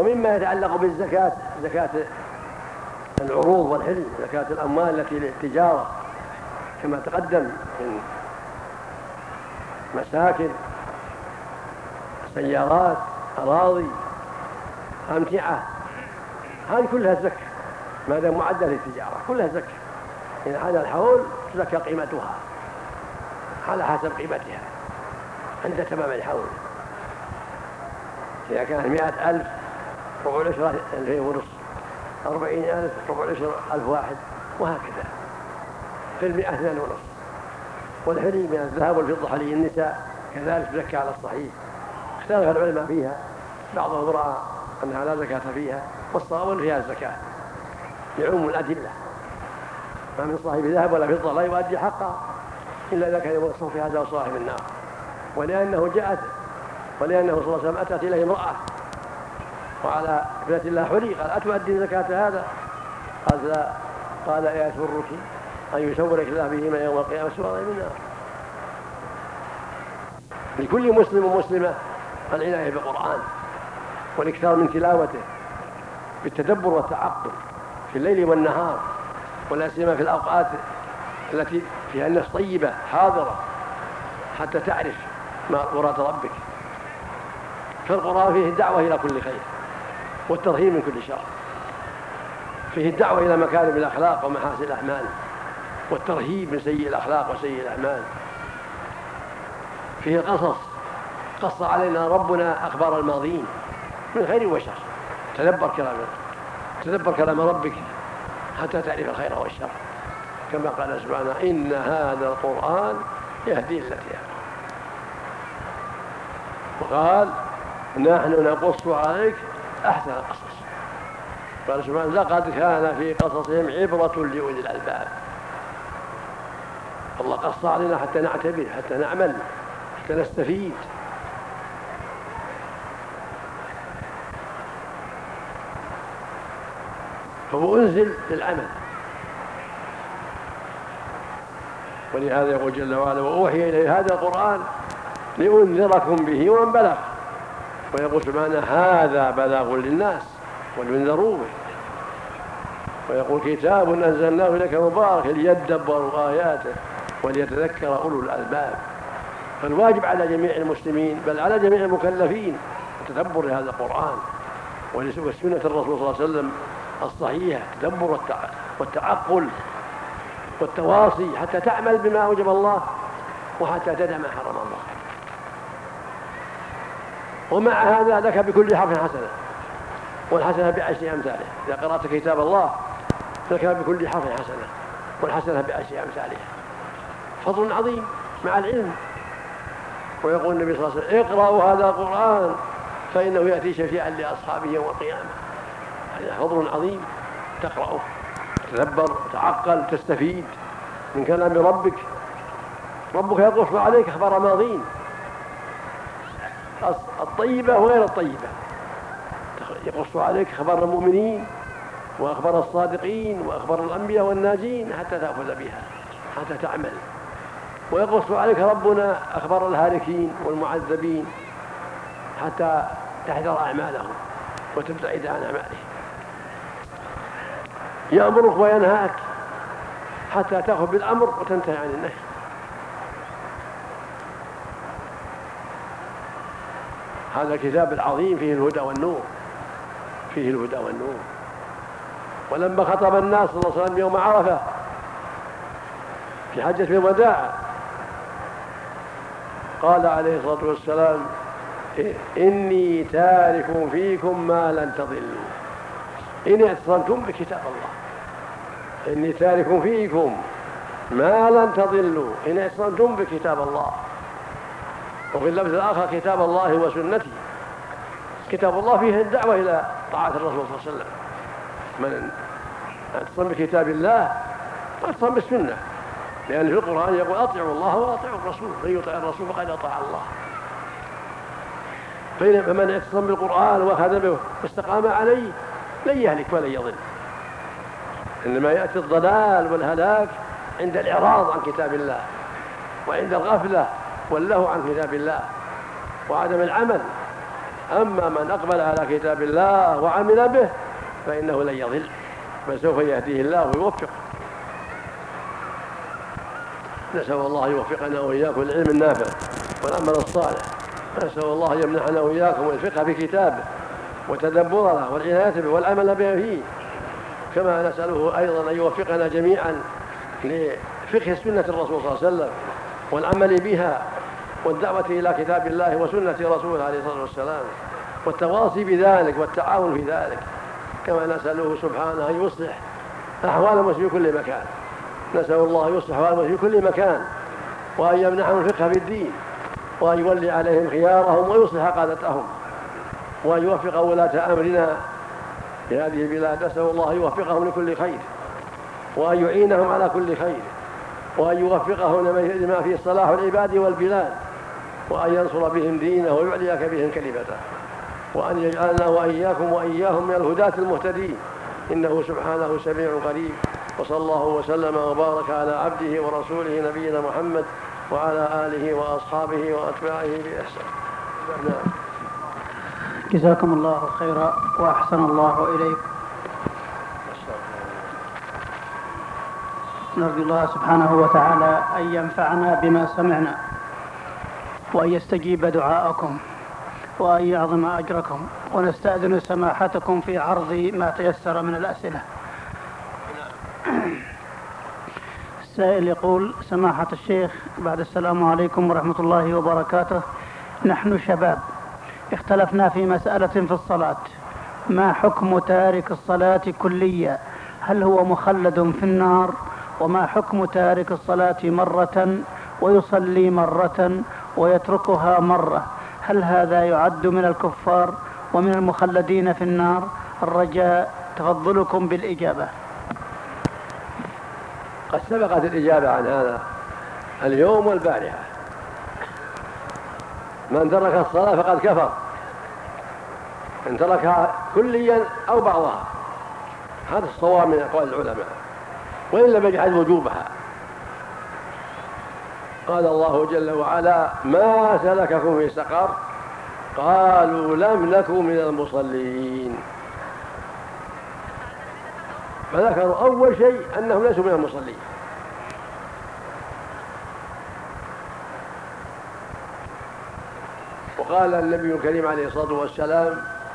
ومما يتعلق بالزكاة زكاة العروض والحلم، زكاة الأموال التي للتجارة كما تقدم من مساكن، سيارات، أراضي، أمتعة، هذه كلها زكاة ما دام معدة للتجارة، كلها زكاة. إن هذا الحول تزكى قيمتها على حسب قيمتها عند تمام الحول. إذا كانت 100,000 ربع العشرة 2,500، 40,000 ربع العشرة 1,000 واحد، وهكذا. في 100 2,500. والحلي من الذهب والفضة حلي النساء كذلك زكى على الصحيح. اختلف العلماء فيها، بعضهم رأى أنها لا زكاة فيها، والصواب فيها الزكاة لعموم الأدلة. ما من صاحب ذهب ولا فضة لا يؤدي حقا إلا إذا كان يوصف في هذا وصاحب النار. ولأنه صلى الله عليه وسلم أتت إليه امرأة وعلى ابنة الله حلي، قال أتؤدي زكاة هذا؟ قال لا. قال أيسرك أن يسورك الله بهما يوم القيامة سوارا من النار. لكل مسلم ومسلمة العناية بالقرآن والإكثار من تلاوته بالتدبر والتعقل في الليل والنهار، ولا سيما في الأوقات التي فيها النفس طيبة حاضرة حتى تعرف مراد ربك. فالقرآن فيه الدعوة إلى كل خير والترهيب من كل شر، فيه الدعوة إلى مكارم الأخلاق ومحاسن الأعمال، والترهيب من سيء الأخلاق وسيء الأعمال. فيه القصص، قص علينا ربنا أخبار الماضين من خير وشر. تدبر كلام ربك حتى تعرف الخير والشر، كما قال سبحانه إن هذا القرآن يهدي للتي هي. وقال نحن نقص عليك أحسن القصص. قال سبحانه لقد كان في قصصهم عبرة لأولي الألباب. الله قص علينا حتى نعتبر، حتى نعمل، حتى نستفيد. فهو أنزل للعمل، ولهذا يقول جل وعلا وأوحي إليه هذا القرآن لأنذركم به ومن بلغ. ويقول سبحانه هذا بلاغ للناس ولينذروا به. ويقول كتاب أنزلناه إليك مبارك ليدبروا آياته وليتذكر أولو الألباب. فالواجب على جميع المسلمين بل على جميع المكلفين التدبر لهذا القرآن وسنة الرسول صلى الله عليه وسلم الصحيحة، التدبر والتعقل والتواصي حتى تعمل بما أوجب الله وحتى تدع ما حرم الله. ومع هذا لك بكل حرف حسنة، والحسنة بعشر أمثاله. إذا قرأت كتاب الله لك بكل حرف حسنة، والحسنة بعشر أمثالها. فضل عظيم مع العلم. ويقول النبي صلى الله عليه وسلم اقرأوا هذا القرآن فإنه يأتي شفيعا لأصحابه يوم القيامة. هذا فضل عظيم، تقرأه تدبر تعقل تستفيد من كلام ربك. ربك يقص عليك أخبار ماضين الطيبة وغير الطيبة، يقص عليك أخبار المؤمنين وأخبار الصادقين وأخبار الأنبياء والناجين حتى تأخذ بها، حتى تعمل. ويقص عليك ربنا أخبار الهالكين والمعذبين حتى تحذر أعمالهم وتبتعد عن أعمالهم. يأمرك وينهاك حتى تأخذ بالأمر وتنتهي عن النهي. هذا الكتاب العظيم فيه الهدى والنور، فيه الهدى والنور. ولما خطب الناس صلى الله عليه وسلم يوم عرفة في حجة الوداع قال عليه الصلاة والسلام إني تارك فيكم ما لن تضلوا إن اعتصمتم بكتاب الله. إني تارك فيكم ما لن تضلوا إن اعتصمتم بكتاب الله. وفي اللفظ الآخر كتاب الله وسنتي. كتاب الله فيه الدعوة إلى طاعة الرسول صلى الله عليه وسلم. من اعتصم بكتاب الله واعتصم بالسنة، لأن في القرآن يقول أطيعوا الله وأطيعوا الرسول، من يطع الرسول فقد أطاع الله. فمن اعتصم بالقرآن وأخذ به واستقام عليه لن يهلك ولن يضل. إنما يأتي الضلال والهلاك عند الإعراض عن كتاب الله وعند الغفلة واللهو عن كتاب الله وعدم العمل أما من أقبل على كتاب الله وعمل به فإنه لن يضل، فسوف يهديه الله ويوفقه. نسأل الله يوفقنا وإياكم للعلم النافع والعمل الصالح. نسأل الله يمنحنا وإياكم الفقه في كتابه وتدبرنا والعناية به والعمل به فيه، كما نسأله أيضا أن يوفقنا جميعا لفقه سنة الرسول صلى الله عليه وسلم والعمل بها والدعوة إلى كتاب الله وسنة رسوله عليه الصلاة والسلام والتواصي بذلك والتعاون في ذلك، كما نسأله سبحانه أن يصلح أحوال المسلمين في كل مكان. نسأل الله يصلح أحوال المسلمين في كل مكان، وأن يمنحهم الفقه في الدين، وأن يولي عليهم خيارهم ويصلح قادتهم، وأن يوفق ولاة أمرنا في هذه البلاد. نسأل الله يوفقهم لكل خير، وأن يعينهم على كل خير، وأن يوفقهم لما فيه صلاح العباد والبلاد، وأن ينصر بهم دينه ويعلي بهم كلمته، وأن يجعلنا وإياكم وإياهم من الهداة المهتدين، إنه سبحانه سميع قريب. وصلى الله وسلم وبارك على عبده ورسوله نبينا محمد وعلى آله وأصحابه وأتباعه بإحسان. نعم. جزاكم الله خيرا وأحسن الله إليكم. نرجو الله سبحانه وتعالى أن ينفعنا بما سمعنا، وأن يستجيب دعاءكم، وأن يعظم أجركم، ونستأذن سماحتكم في عرض ما تيسر من الأسئلة. السائل يقول: سماحة الشيخ، بعد السلام عليكم ورحمة الله وبركاته، نحن شباب اختلفنا في مسألة في الصلاة، ما حكم تارك الصلاة كليا؟ هل هو مخلد في النار؟ وما حكم تارك الصلاة مرة ويصلي مرة ويتركها مرة؟ هل هذا يعد من الكفار ومن المخلدين في النار؟ الرجاء تفضلكم بالإجابة. قد سبقت الإجابة عن هذا اليوم والبارحة. من ترك الصلاة فقد كفر، من تركها كليا أو بعضها، هذا الصواب من أقوال العلماء، وإن لم يجحد وجوبها. قال الله جل وعلا: ما سلككم في سقر؟ قالوا لم نكن من المصلين. فذكروا أول شيء أنهم ليسوا من المصلين. وقال النبي الكريم عليه الصلاة والسلام: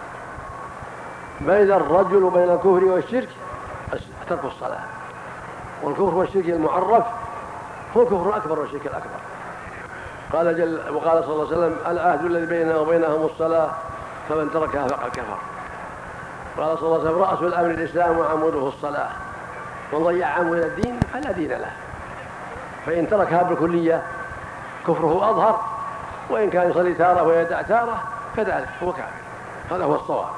بين الرجل وبين الكفر والشرك ترك الصلاة. والكفر والشرك المعرف هو الكفر الأكبر والشرك الأكبر. وقال صلى الله عليه وسلم: العهد الذي بيننا وبينهم الصلاة فمن تركها فقد كفر. قال صلى الله عليه وسلم: رأس الأمر الإسلام وعموده الصلاة، من ضيع عمود الدين فلا دين له. فإن تركها بالكلية كفره أظهر، وإن كان يصلي تارة ويدع تارة كذلك هو كافر. هذا هو الصواب.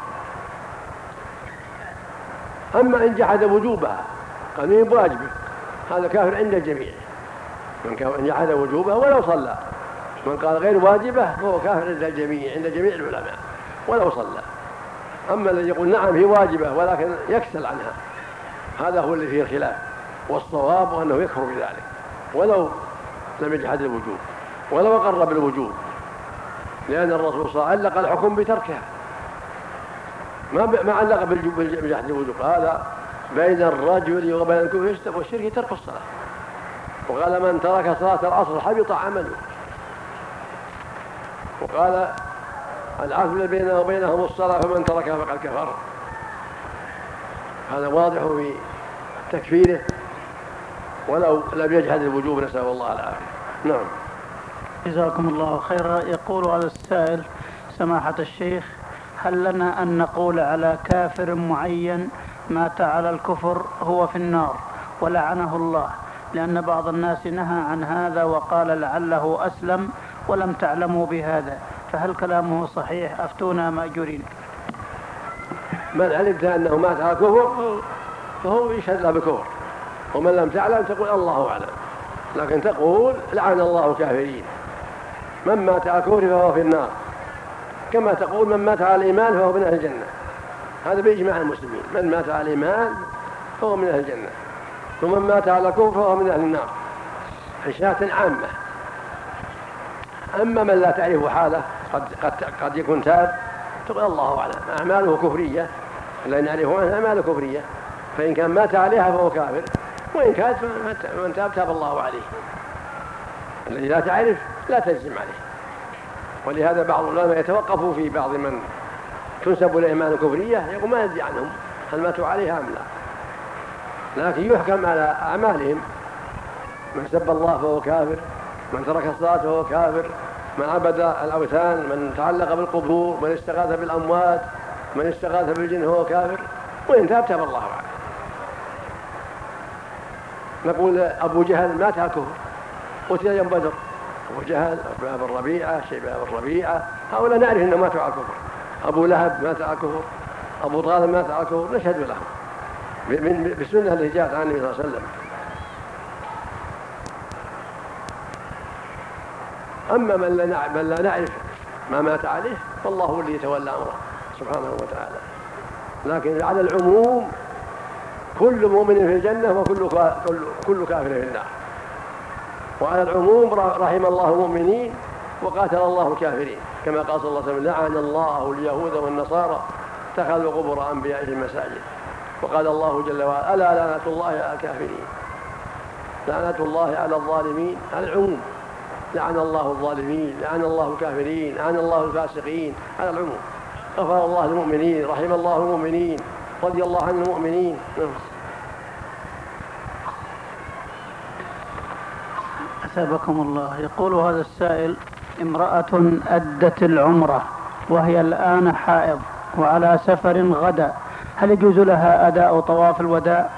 أما إن جحد وجوبها قال من واجبه، هذا كافر عند الجميع. من جحد وجوبها ولو صلى. من قال غير واجبه فهو كافر عند الجميع، عند جميع العلماء ولو صلى. أما الذي يقول نعم هي واجبة ولكن يكسل عنها، هذا هو اللي فيه الخلاف، والصواب أنه يكفر بذلك ولو لم يجحد الوجوب ولو أقر بالوجوب، لأن الرسول صلى الله عليه وسلم علق الحكم بتركها، ما علق بجحد الوجوب. هذا بين الرجل وبين الكفر والشرك ترك الصلاة. وقال: من ترك صلاة العصر حبط عمله. وقال: العهد الذي بيننا وبينهم الصلاة فمن تركها فقد كفر. هذا واضح في تكفيره ولو لم يجحد الوجوب، نسأل الله العافية. نعم. جزاكم الله خيرا. يقول هذا السائل: سماحة الشيخ، هل لنا أن نقول على كافر معين مات على الكفر هو في النار ولعنه الله؟ لأن بعض الناس نهى عن هذا وقال لعله أسلم ولم تعلموا بهذا، فهل كلامه صحيح؟ أفتونا مأجورين. من علمت أنه مات على كفر فهو يشهد له بكفر، ومن لم تعلم تقول الله أعلم، لكن تقول لعن الله الكافرين. من مات على كفر فهو في النار، كما تقول من مات على الإيمان فهو من أهل الجنة. هذا بإجماع المسلمين، من مات على الإيمان فهو من أهل الجنة، ومن مات على كفر فهو من أهل النار، حشاة عامة. أما من لا تعرف حاله قد يكون تاب تقول الله أعلم، أعماله كفرية لا نعرف عنها أعماله كفرية، فإن كان مات عليها فهو كافر، وإن كانت من تاب الله عليه. الذي لا تعرف لا تجزم عليه. ولهذا بعض العلماء يتوقفوا في بعض من تنسب الأعمال كفرية، يقول ما ندري عنهم هل ماتوا عليها أم لا، لكن يحكم على أعمالهم. من سب الله فهو كافر، من ترك الصلاة فهو كافر، من عبد الأوثان، من تعلق بالقبور، من استغاث بالأموات، من استغاث بالجن هو كافر، وإن تاب تاب الله عليه. نقول أبو جهل مات على الكفر، قتل يوم بدر. أبو جهل، عتبة بن ربيعة، شيبة بن ربيعة، هؤلاء نعرف أنهم ماتوا على الكفر. أبو لهب مات على الكفر، أبو طالب مات على الكفر، نشهد لهم بالسنة اللي جاءت عن النبي صلى الله عليه وسلم. أما من لا نعرف ما مات عليه فالله هو الذي يتولى أمره سبحانه وتعالى. لكن على العموم كل مؤمن في الجنة وكل كافر في النار. وعلى العموم رحم الله المؤمنين وقاتل الله الكافرين، كما قال صلى الله عليه وسلم: لعن الله اليهود والنصارى اتخذوا قبور أنبيائهم مساجد. وقال الله جل وعلا: ألا لعنة الله على الكافرين، لعنة الله على الظالمين. على العموم، لعن الله الظالمين، لعن الله الكافرين، لعن الله الفاسقين، على العموم. غفر الله المؤمنين، رحم الله المؤمنين، رضي الله عن المؤمنين. أثابكم الله. يقول هذا السائل: امرأة أدت العمرة وهي الآن حائض وعلى سفر غدا، هل يجوز لها أداء طواف الوداع؟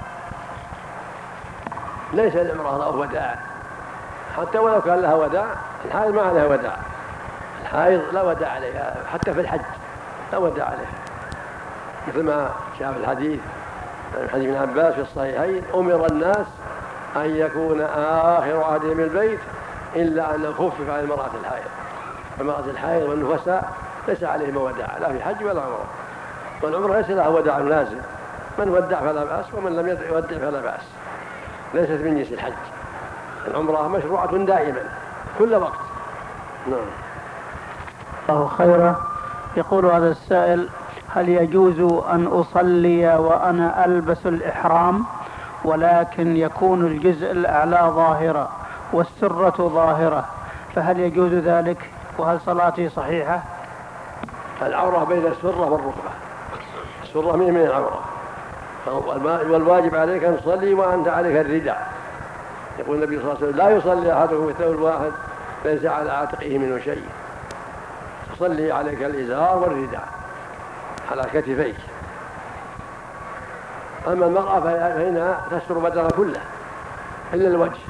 ليس العمرة له وداع، حتى ولو كان لها وداع. الحائض ما لها وداع، الحائض لا وداع عليها، حتى في الحج لا وداع عليها، مثل ما شاف الحديث حديث ابن عباس في الصحيحين: أمر الناس أن يكون آخر عهدهم بالبيت إلا أن خفف على المرأة الحائض. المرأة الحائض والنفساء ليس عليهم وداع، لا في حج ولا عمرة، والعمرة ليس لها وداع لازم، من ودع فلا بأس ومن لم يودع فلا بأس، ليست من جنس الحج. العمرة مشروعة دائما كل وقت. نعم. الله خيرا. يقول هذا السائل: هل يجوز أن أصلي وأنا ألبس الإحرام ولكن يكون الجزء الأعلى ظاهرة والسرة ظاهرة، فهل يجوز ذلك؟ وهل صلاتي صحيحة؟ العورة بين السرة والركبة، السرة من العورة، والواجب عليك أن تصلي وأنت عليك الرداء. يقول النبي صلى الله عليه وسلم: لا يصلي أحدكم في ثوب واحد ليس على عاتقه منه شيء. تصلي عليك الإزار والرداء على كتفيك. أما المرأة فإنها تستر بدنها كله إلا الوجه.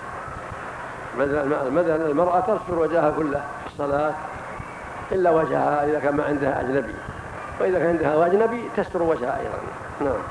مثلا المرأة تستر وجهها كله في الصلاة إلا وجهها إذا كان ما عندها أجنبي، وإذا كان عندها أجنبي تستر وجهها أيضا. نعم.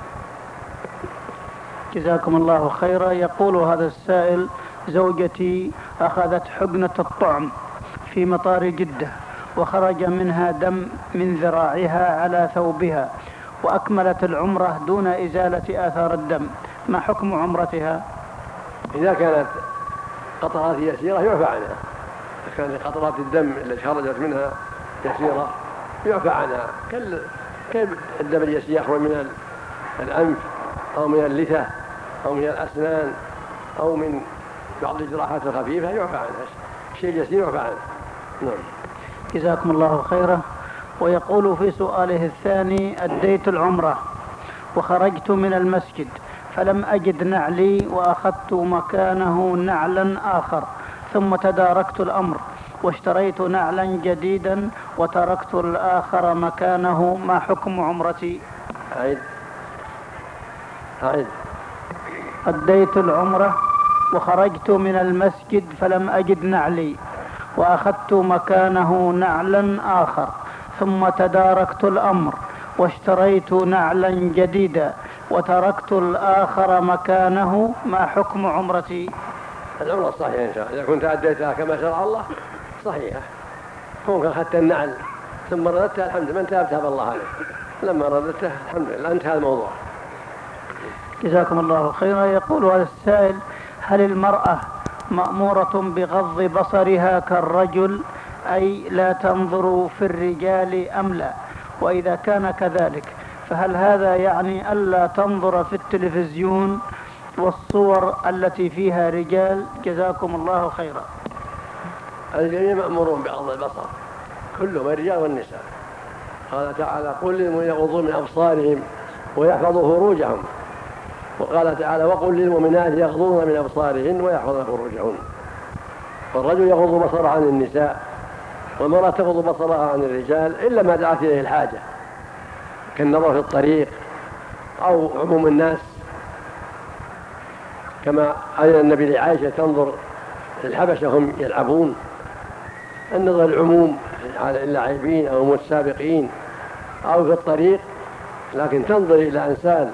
جزاكم الله خيرا. يقول هذا السائل: زوجتي أخذت حقنة الطعم في مطار جدة وخرج منها دم من ذراعها على ثوبها، وأكملت العمرة دون إزالة آثار الدم، ما حكم عمرتها؟ إذا كانت قطرات يسيرة يعفى عنها، إذا كانت قطرات الدم التي خرجت منها يسيرة يعفى عنها، كالدم اليسير يخرج من الأنف أو من اللثة أو من الأسنان أو من بعض الجراحات الخفيفة يعفى عنها، شيء يسير يعفى عنه. نعم. جزاكم الله خيرا. ويقول في سؤاله الثاني: أديت العمرة وخرجت من المسجد فلم أجد نعلي وأخذت مكانه نعلا آخر، ثم تداركت الأمر واشتريت نعلا جديدا وتركت الآخر مكانه، ما حكم عمرتي؟ عيد. أديت العمرة وخرجت من المسجد فلم أجد نعلي وأخذت مكانه نعلا آخر، ثم تداركت الأمر واشتريت نعلا جديدا وتركت الآخر مكانه، ما حكم عمرتي؟ العمرة صحيحة إن شاء الله، إذا كنت أديتها كما شرع الله صحيحة. كونك أخذت النعل ثم رددتها الحمد لله، من تاب تاب الله عليه، لما رددتها الحمد لله انتهى الموضوع. جزاكم الله خيرا. يقول هذا السائل: هل المرأة مأمورة بغض بصرها كالرجل، أي لا تنظر في الرجال أم لا؟ وإذا كان كذلك فهل هذا يعني ألا تنظر في التلفزيون والصور التي فيها رجال؟ جزاكم الله خيرا. الجميع مأمورون بغض البصر كلهم الرجال والنساء. قال تعالى قل للمؤمنين يغضوا من أبصارهم ويحفظوا فروجهم، وقال تعالى وقل للمؤمنات يغضضن من أبصارهن ويحفظن فروجهن. والرجل يغض بصره عن النساء والمرأة تغض بصرها عن الرجال إلا ما دعت إليه الحاجة كالنظر في الطريق أو عموم الناس، كما أذن النبي لعائشة تنظر الحبشة هم يلعبون، النظر العموم على اللاعبين أو المتسابقين أو في الطريق، لكن تنظر إلى إنسان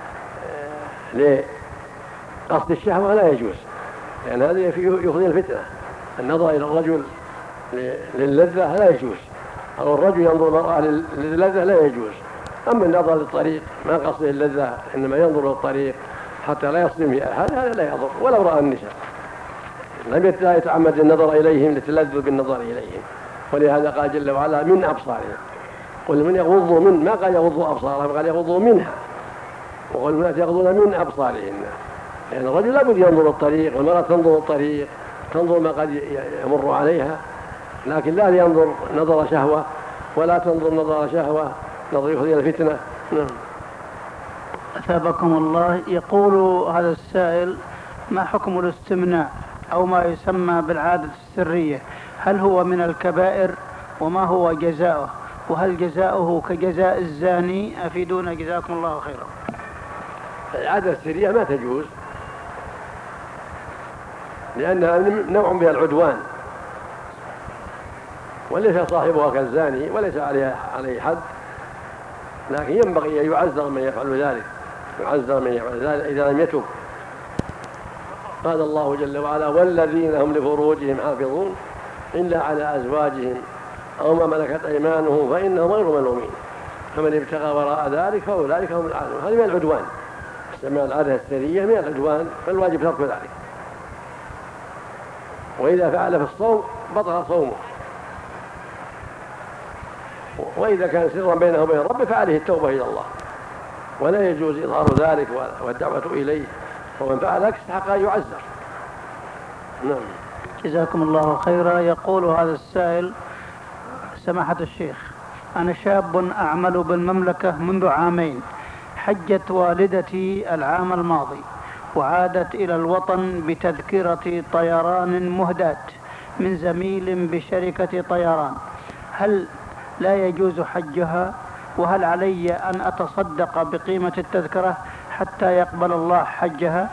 لقصد الشهوة لا يجوز، لأن هذا يفضي الفتنة. النظر إلى الرجل للذة لا يجوز، أو الرجل ينظر المرأة للذة لا يجوز. أما النظر للطريق ما قصده اللذة إنما ينظر للطريق حتى لا يصدم في أحد، هذا لا يضر ولو رأى النساء، لم يتعمد النظر إليهم لتلذذ بالنظر إليهم. ولهذا قال جل وعلا من أبصارهم، قل من يغضوا من، ما قال يغضوا أبصارهم، قال يغضوا منها، وقل من يغضون من أبصارهن. يعني الرجل لابد ينظر الطريق والمرأة تنظر الطريق، تنظر ما قد يمر عليها، لكن لا ينظر نظر شهوة ولا تنظر نظر شهوة نظر يفضي الفتنة. نعم. أثابكم الله. يقول هذا السائل ما حكم الاستمناء أو ما يسمى بالعادة السرية؟ هل هو من الكبائر وما هو جزاؤه؟ وهل جزاؤه كجزاء الزاني؟ أفيدونا جزاكم الله خيرا. العادة السرية ما تجوز لأنها نوع من العدوان، وليس صاحبها كالزاني وليس عليه حد، لكن ينبغي أن يعذر من يفعل ذلك، يعذر من يفعل ذلك إذا لم يتب. قال الله جل وعلا والذين هم لفروجهم حافظون إلا على أزواجهم أو ما ملكت أيمانهم فإنهم غير ملومين فمن ابتغى وراء ذلك فأولئك هم العادون. هذه من العدوان، تسمى العادة السرية من العدوان، فالواجب ترك ذلك. وإذا فعل في الصوم بطل صومه، وإذا كان سرا بينه وبين ربه فعليه التوبة إلى الله، ولا يجوز إظهار ذلك والدعوة إليه، ومن فعل يستحق أن يعذر. نعم. جزاكم الله خيرا. يقول هذا السائل سماحة الشيخ أنا شاب أعمل بالمملكة منذ عامين، حجت والدتي العام الماضي وعادت إلى الوطن بتذكرة طيران مهداة من زميل بشركة طيران، هل لا يجوز حجها؟ وهل علي أن أتصدق بقيمة التذكرة حتى يقبل الله حجها؟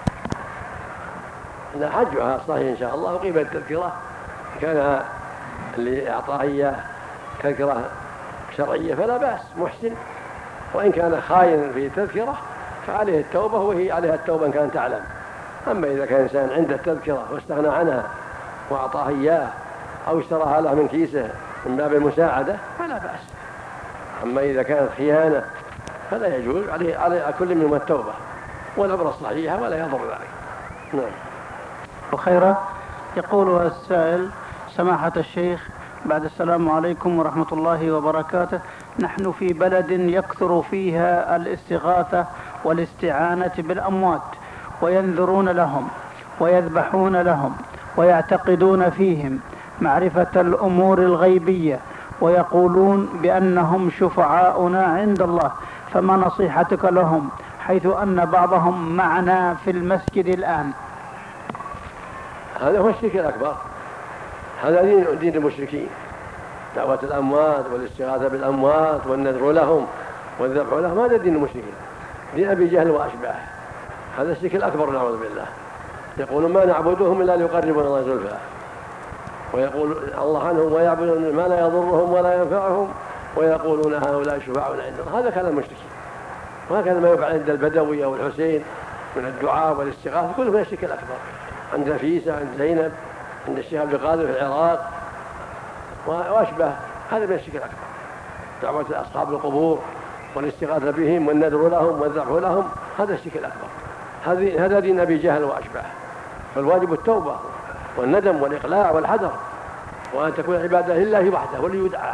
لا، حجها صحيح إن شاء الله، وقيمة التذكرة كان اللي أعطاه إياه تذكرة شرعية فلا بأس، محسن. وإن كان خاين في تذكرة فعليه التوبة، وهي عليها التوبة إن كان تعلم. أما إذا كان إنسان عنده التذكرة واستغنى عنها وأعطاه إياه أو اشتراها له من كيسه من باب المساعدة فلا بأس. أما إذا كانت خيانة فلا يجوز، عليه كل منهم التوبة والعبرة الصحيحة ولا يضر ذلك. نعم. وخيرا. يقول السائل سماحة الشيخ بعد السلام عليكم ورحمة الله وبركاته، نحن في بلد يكثر فيها الاستغاثة والاستعانة بالأموات، وينذرون لهم ويذبحون لهم ويعتقدون فيهم معرفة الأمور الغيبية، ويقولون بأنهم شفعاؤنا عند الله، فما نصيحتك لهم حيث أن بعضهم معنا في المسجد الآن؟ هذا هو الشرك الأكبر، هذا دين المشركين، دعوة الأموات والاستغاثة بالأموات والنذر لهم والذبح لهم، هذا دين المشركين، دين أبي جهل وأشباهه، هذا الشرك الأكبر نعوذ بالله. يقولون ما نعبدهم إلا ليقربونا الله زلفى، ويقول الله عنهم ويعبدون ما لا يضرهم ولا ينفعهم ويقولون هؤلاء شفعاؤنا عند الله، هذا كلام المشركين. وهكذا ما يفعل عند البدوي أو الحسين من الدعاء والاستغاثة كله من الشرك الأكبر، عند نفيسة، عند زينب، عند الشيخ عبد القادر في العراق وأشبه، هذا من الشرك الأكبر. دعوة أصحاب القبور والاستغاثة بهم والنذر لهم والذبح لهم، هذا الشرك الأكبر، هذا دين أبي جهل وأشباه. فالواجب التوبة والندم والإقلاع والحذر، وأن تكون العبادة لله وحده وليدعى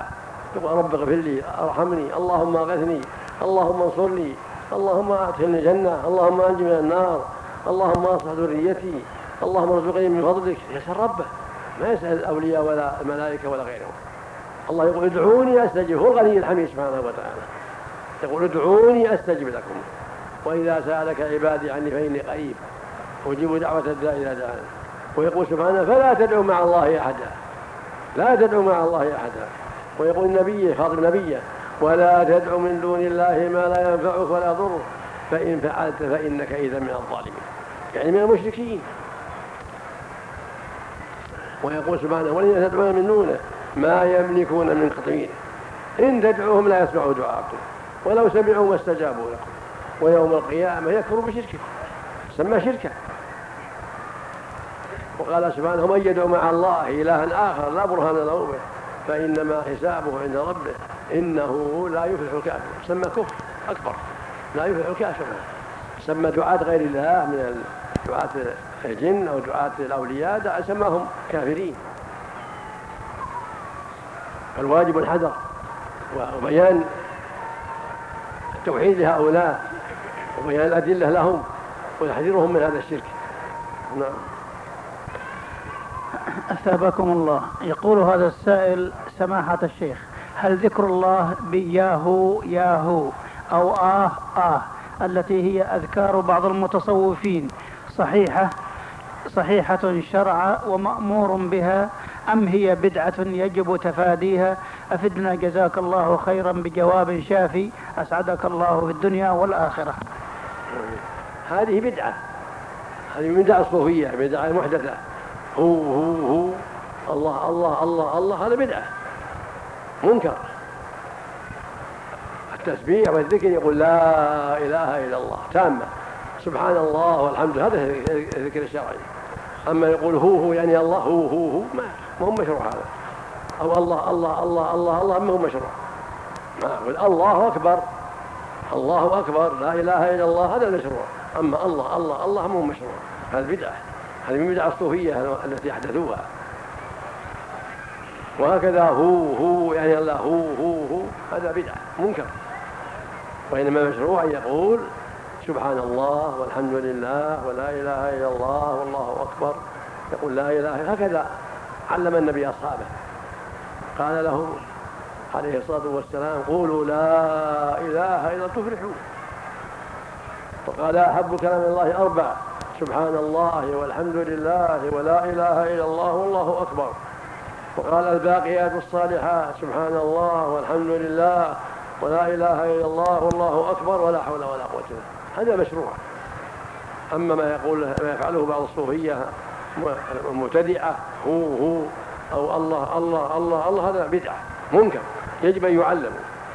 يقول رب اغفر لي، ارحمني، اللهم اغثني، اللهم انصرني، اللهم ادخلني الجنة، اللهم انجي من النار، اللهم اصلح ذريتي، اللهم ارزقني من فضلك. يسأل ربه، ما يسأل الأولياء ولا الملائكة ولا غيرهم. الله يقول ادعوني أستجب، هو الغني الحميد سبحانه وتعالى، يقول ادعوني أستجب لكم، وإذا سألك عبادي عني فإني قريب أجيب دعوة الداعي إذا دعاني. ويقول سبحانه فلا تدعوا مع الله أحدا، لا تدعوا مع الله أحدا. ويقول النبي خاطب نبيه ولا تدع من دون الله ما لا ينفعك ولا يضرك فإن فعلت فإنك إذا من الظالمين، يعني من المشركين. ويقول سبحانه والذين تدعون من دونه ما يملكون من قطمير إن تدعوهم لا يسمعوا دعاءكم ولو سمعوا ما استجابوا لكم ويوم القيامة يكفروا بشرككم، سمى شركا. وقال سبحانه من يدعو مع الله إلها آخر لا برهان له به فإنما حسابه عند ربه إنه لا يفلح الكافر، سمى كفر أكبر، لا يفلح الكافر. سمى دعاة غير الله من دعاة الجن أو دعاة الأولياء سماهم كافرين. فالواجب الحذر وبيان التوحيد لهؤلاء وبيان الأدلة لهم وتحذيرهم من هذا الشرك. نعم. أثابكم الله. يقول هذا السائل سماحة الشيخ هل ذكر الله بياهو ياهو أو التي هي أذكار بعض المتصوفين صحيحة شرعا ومأمور بها أم هي بدعة يجب تفاديها؟ أفدنا جزاك الله خيرا بجواب شافي أسعدك الله في الدنيا والآخرة. هذه بدعة، هذه بدعة صوفية، بدعة محدثة. هو الله الله الله الله، هذا بدعة منكر. التسبيح والذكر يقول لا إله إلا الله تامة، سبحان الله والحمد لله، هذا الذكر الشرعي. أما يقول هو يعني الله هو ما هو مشروع هذا، أو الله الله الله الله الله ما هو مشروع. ما يقول الله أكبر الله أكبر لا إله إلا الله هذا المشروع، أما الله الله الله ما هو مشروع، هذا بدعة، هذه من بدعة الصوفية التي أحدثوها. وهكذا هو يعني الله هو هذا بدعة منكر. وإنما مشروع أن يقول سبحان الله والحمد لله ولا إله إلا الله والله أكبر، يقول لا إله. هكذا علم النبي أصحابه، قال لهم عليه الصلاة والسلام قولوا لا إله إلا تفلحوا. وقال أحب كلام الله أربع سبحان الله والحمد لله ولا إله إلا الله والله أكبر. وقال الباقيات الصالحات سبحان الله والحمد لله ولا إله إلا الله والله أكبر ولا حول ولا قوة إلا بالله. هذا مشروع. أما ما يفعله بعض الصوفية المبتدعة هو أو الله الله الله الله هذا بدعة منكر يجب أن يعلم.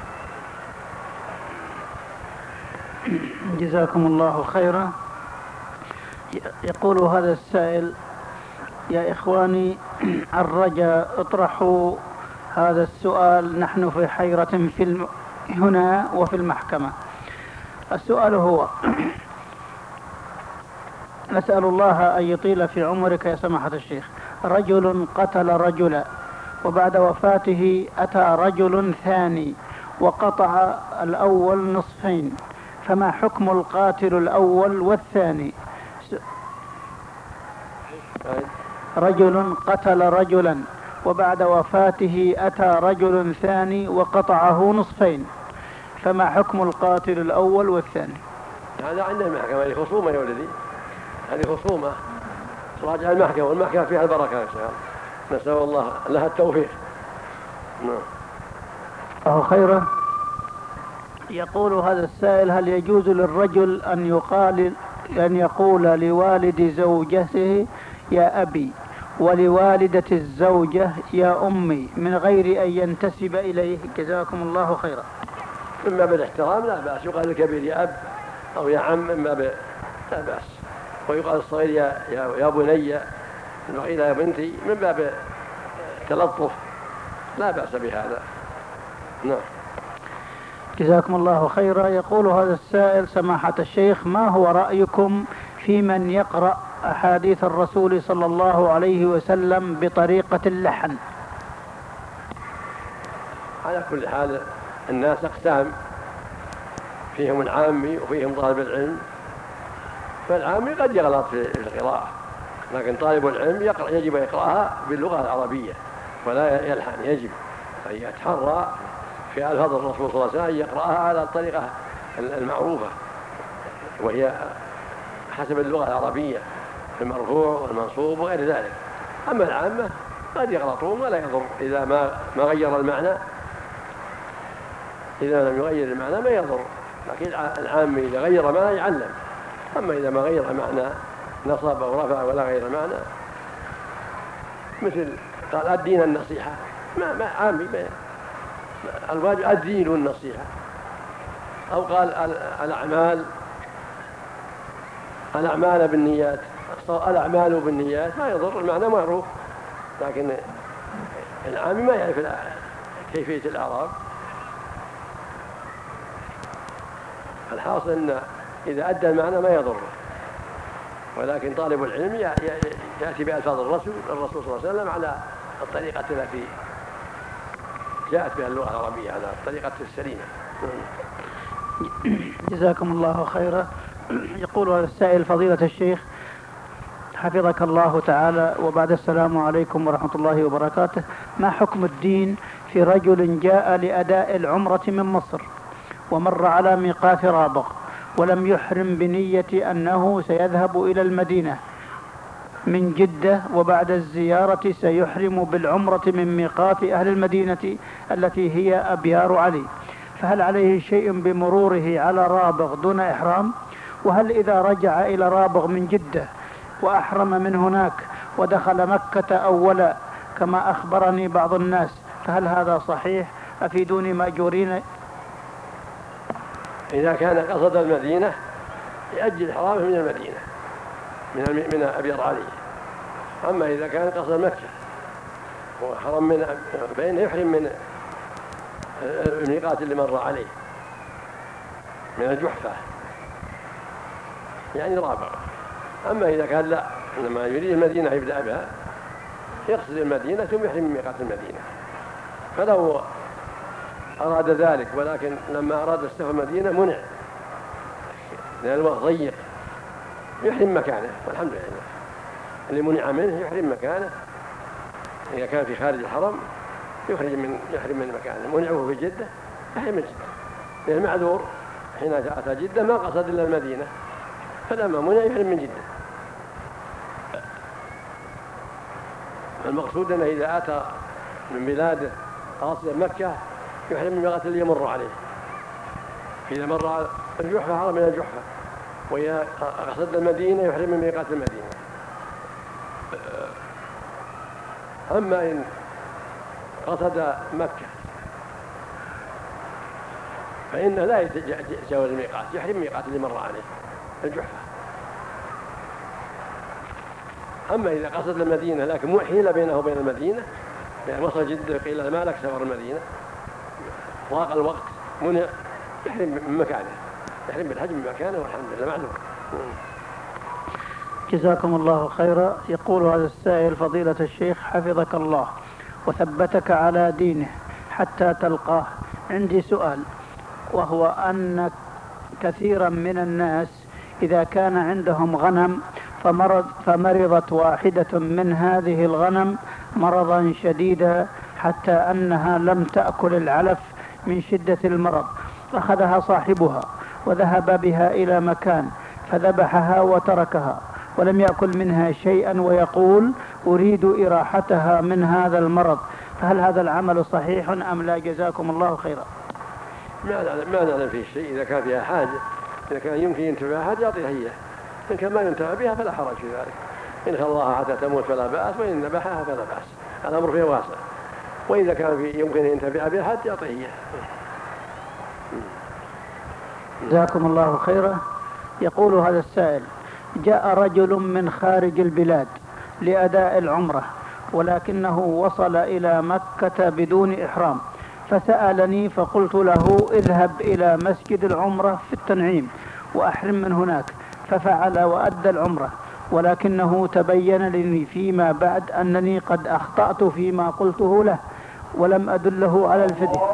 جزاكم الله خيرا. يقول هذا السائل يا إخواني الرجاء اطرحوا هذا السؤال، نحن في حيرة هنا وفي المحكمة. السؤال هو نسأل الله أن يطيل في عمرك يا سماحة الشيخ. رجل قتل رجلا وبعد وفاته أتى رجل ثاني وقطع الأول نصفين، فما حكم القاتل الأول والثاني؟ رجل قتل رجلا وبعد وفاته أتى رجل ثاني وقطعه نصفين، فما حكم القاتل الأول والثاني؟ هذا عند المحكمة، هذه خصومة يا ولدي، هذه خصومة راجع المحكمة، والمحكمة فيها البركة إن شاء الله، نسأل الله لها التوفيق. الله خيرا. يقول هذا السائل هل يجوز للرجل أن يقول لوالد زوجته يا أبي ولوالدة الزوجة يا أمي من غير أن ينتسب إليه؟ جزاكم الله خيرا. من باب الاحترام لا بأس، يقال الكبير يا أب أو يا عم من باب لا بأس، ويقال الصغير يا بني الوغيلة يا بنتي من باب تلطف، لا بأس بهذا. نعم. جزاكم الله خيرا. يقول هذا السائل سماحة الشيخ ما هو رأيكم في من يقرأ أحاديث الرسول صلى الله عليه وسلم بطريقة اللحن؟ وعلى كل حال الناس أقسام، فيهم العامي وفيهم طالب العلم. فالعامي قد يغلط في القراءة، لكن طالب العلم يجب يقرأها باللغة العربية ولا يلحن، يجب أن يتحرى في ألفاظ الرسول صلى الله عليه وسلم أن يقرأها على الطريقة المعروفة، وهي حسب اللغة العربية في المرفوع والمنصوب وغير ذلك. أما العامة قد يغلطون ولا يضر إذا ما غير المعنى، إذا لم يغير المعنى ما يضر، لكن العام إذا غير معنى يعلم. أما إذا ما غير معنى نصب أو رفع ولا غير معنى، مثل قال الدين النصيحة، ما عامي، الواجب الدين النصيحة، أو قال الأعمال بالنيات، الأعمال بالنيات، ما يضر، المعنى معروف. لكن العامي ما يعرف كيفية الإعراب. الحاصل أن إذا أدى المعنى ما يضره، ولكن طالب العلم يأتي بألفاظ الرسول صلى الله عليه وسلم على الطريقة التي جاءت بها اللغة العربية، على الطريقة السليمة. جزاكم الله خيرا. يقول هذا السائل: فضيلة الشيخ حفظك الله تعالى وبعد السلام عليكم ورحمة الله وبركاته، ما حكم الدين في رجل جاء لأداء العمرة من مصر ومر على ميقات رابغ ولم يحرم بنية أنه سيذهب إلى المدينة من جدة، وبعد الزيارة سيحرم بالعمرة من ميقات أهل المدينة التي هي أبيار علي، فهل عليه شيء بمروره على رابغ دون إحرام؟ وهل إذا رجع إلى رابغ من جدة وأحرم من هناك ودخل مكة أولا كما أخبرني بعض الناس فهل هذا صحيح؟ أفيدوني مأجورين. إذا كان قصد المدينة يأجل حرامه من المدينة من أبيار علي. أما إذا كان قصد مكة وحرم فإنه يحرم من الميقات اللي مر عليه من الجحفة يعني رابغ. أما إذا كان لا، لما يريد المدينة يبدأ بها، يقصد المدينة ثم يحرم من ميقات المدينة. فلو أراد ذلك ولكن لما أراد السفر المدينة منع لأن الوقت ضيق، يحرم مكانه والحمد لله. اللي منع منه يحرم مكانه. إذا كان في خارج الحرم يحرم من مكانه. منعه في جدة يحرم من جدة، لأن المعذور حين أتى جدة ما قصد إلا المدينة، فلما منع يحرم من جدة. المقصود أنه إذا أتى من بلاده قاصد مكة يحرم من ميقات اللي يمر عليه. إذا مر على الجحفة حرم من الجحفة، وإذا قصد المدينة يحرم من ميقات المدينة. أما إن قصد مكة فإنه لا يتجاوز الميقات، يحرم ميقات اللي مر عليه الجحفة. أما إذا قصد المدينة لكن حيل بينه وبين المدينة، يعني وصل جدة قيل ما لك سفر المدينة، ضاق الوقت، منع، يحرم من مكانه، يحرم بالحج من مكانه والحمد لله معذور. جزاكم الله خيرا. يقول هذا السائل: فضيلة الشيخ حفظك الله وثبتك على دينه حتى تلقاه، عندي سؤال، وهو أن كثيرا من الناس إذا كان عندهم غنم فمرضت واحدة من هذه الغنم مرضا شديدا حتى أنها لم تأكل العلف من شدة المرض، أخذها صاحبها وذهب بها إلى مكان فذبحها وتركها ولم يأكل منها شيئا ويقول أريد إراحتها من هذا المرض، فهل هذا العمل صحيح أم لا؟ جزاكم الله خيرا. ما نعلم فيه شيء. إذا كان فيها حاجة، إذا كان يمكن ينتفع حاجة يعطيها إياه، إن كان ما ينتفع بها فلا حرج في ذلك. إن خلاها حتى تموت فلا بأس، وإن ذبحها فلا بأس، الأمر فيه واسع. وإذا كان يمكن ينتفع بها حتى يعطيه إياه. جزاكم الله خيرا. يقول هذا السائل: جاء رجل من خارج البلاد لأداء العمرة ولكنه وصل إلى مكة بدون إحرام، فسألني فقلت له اذهب إلى مسجد العمرة في التنعيم وأحرم من هناك، ففعل وأدى العمرة، ولكنه تبين لي فيما بعد أنني قد أخطأت فيما قلته له ولم أدله على الفدية،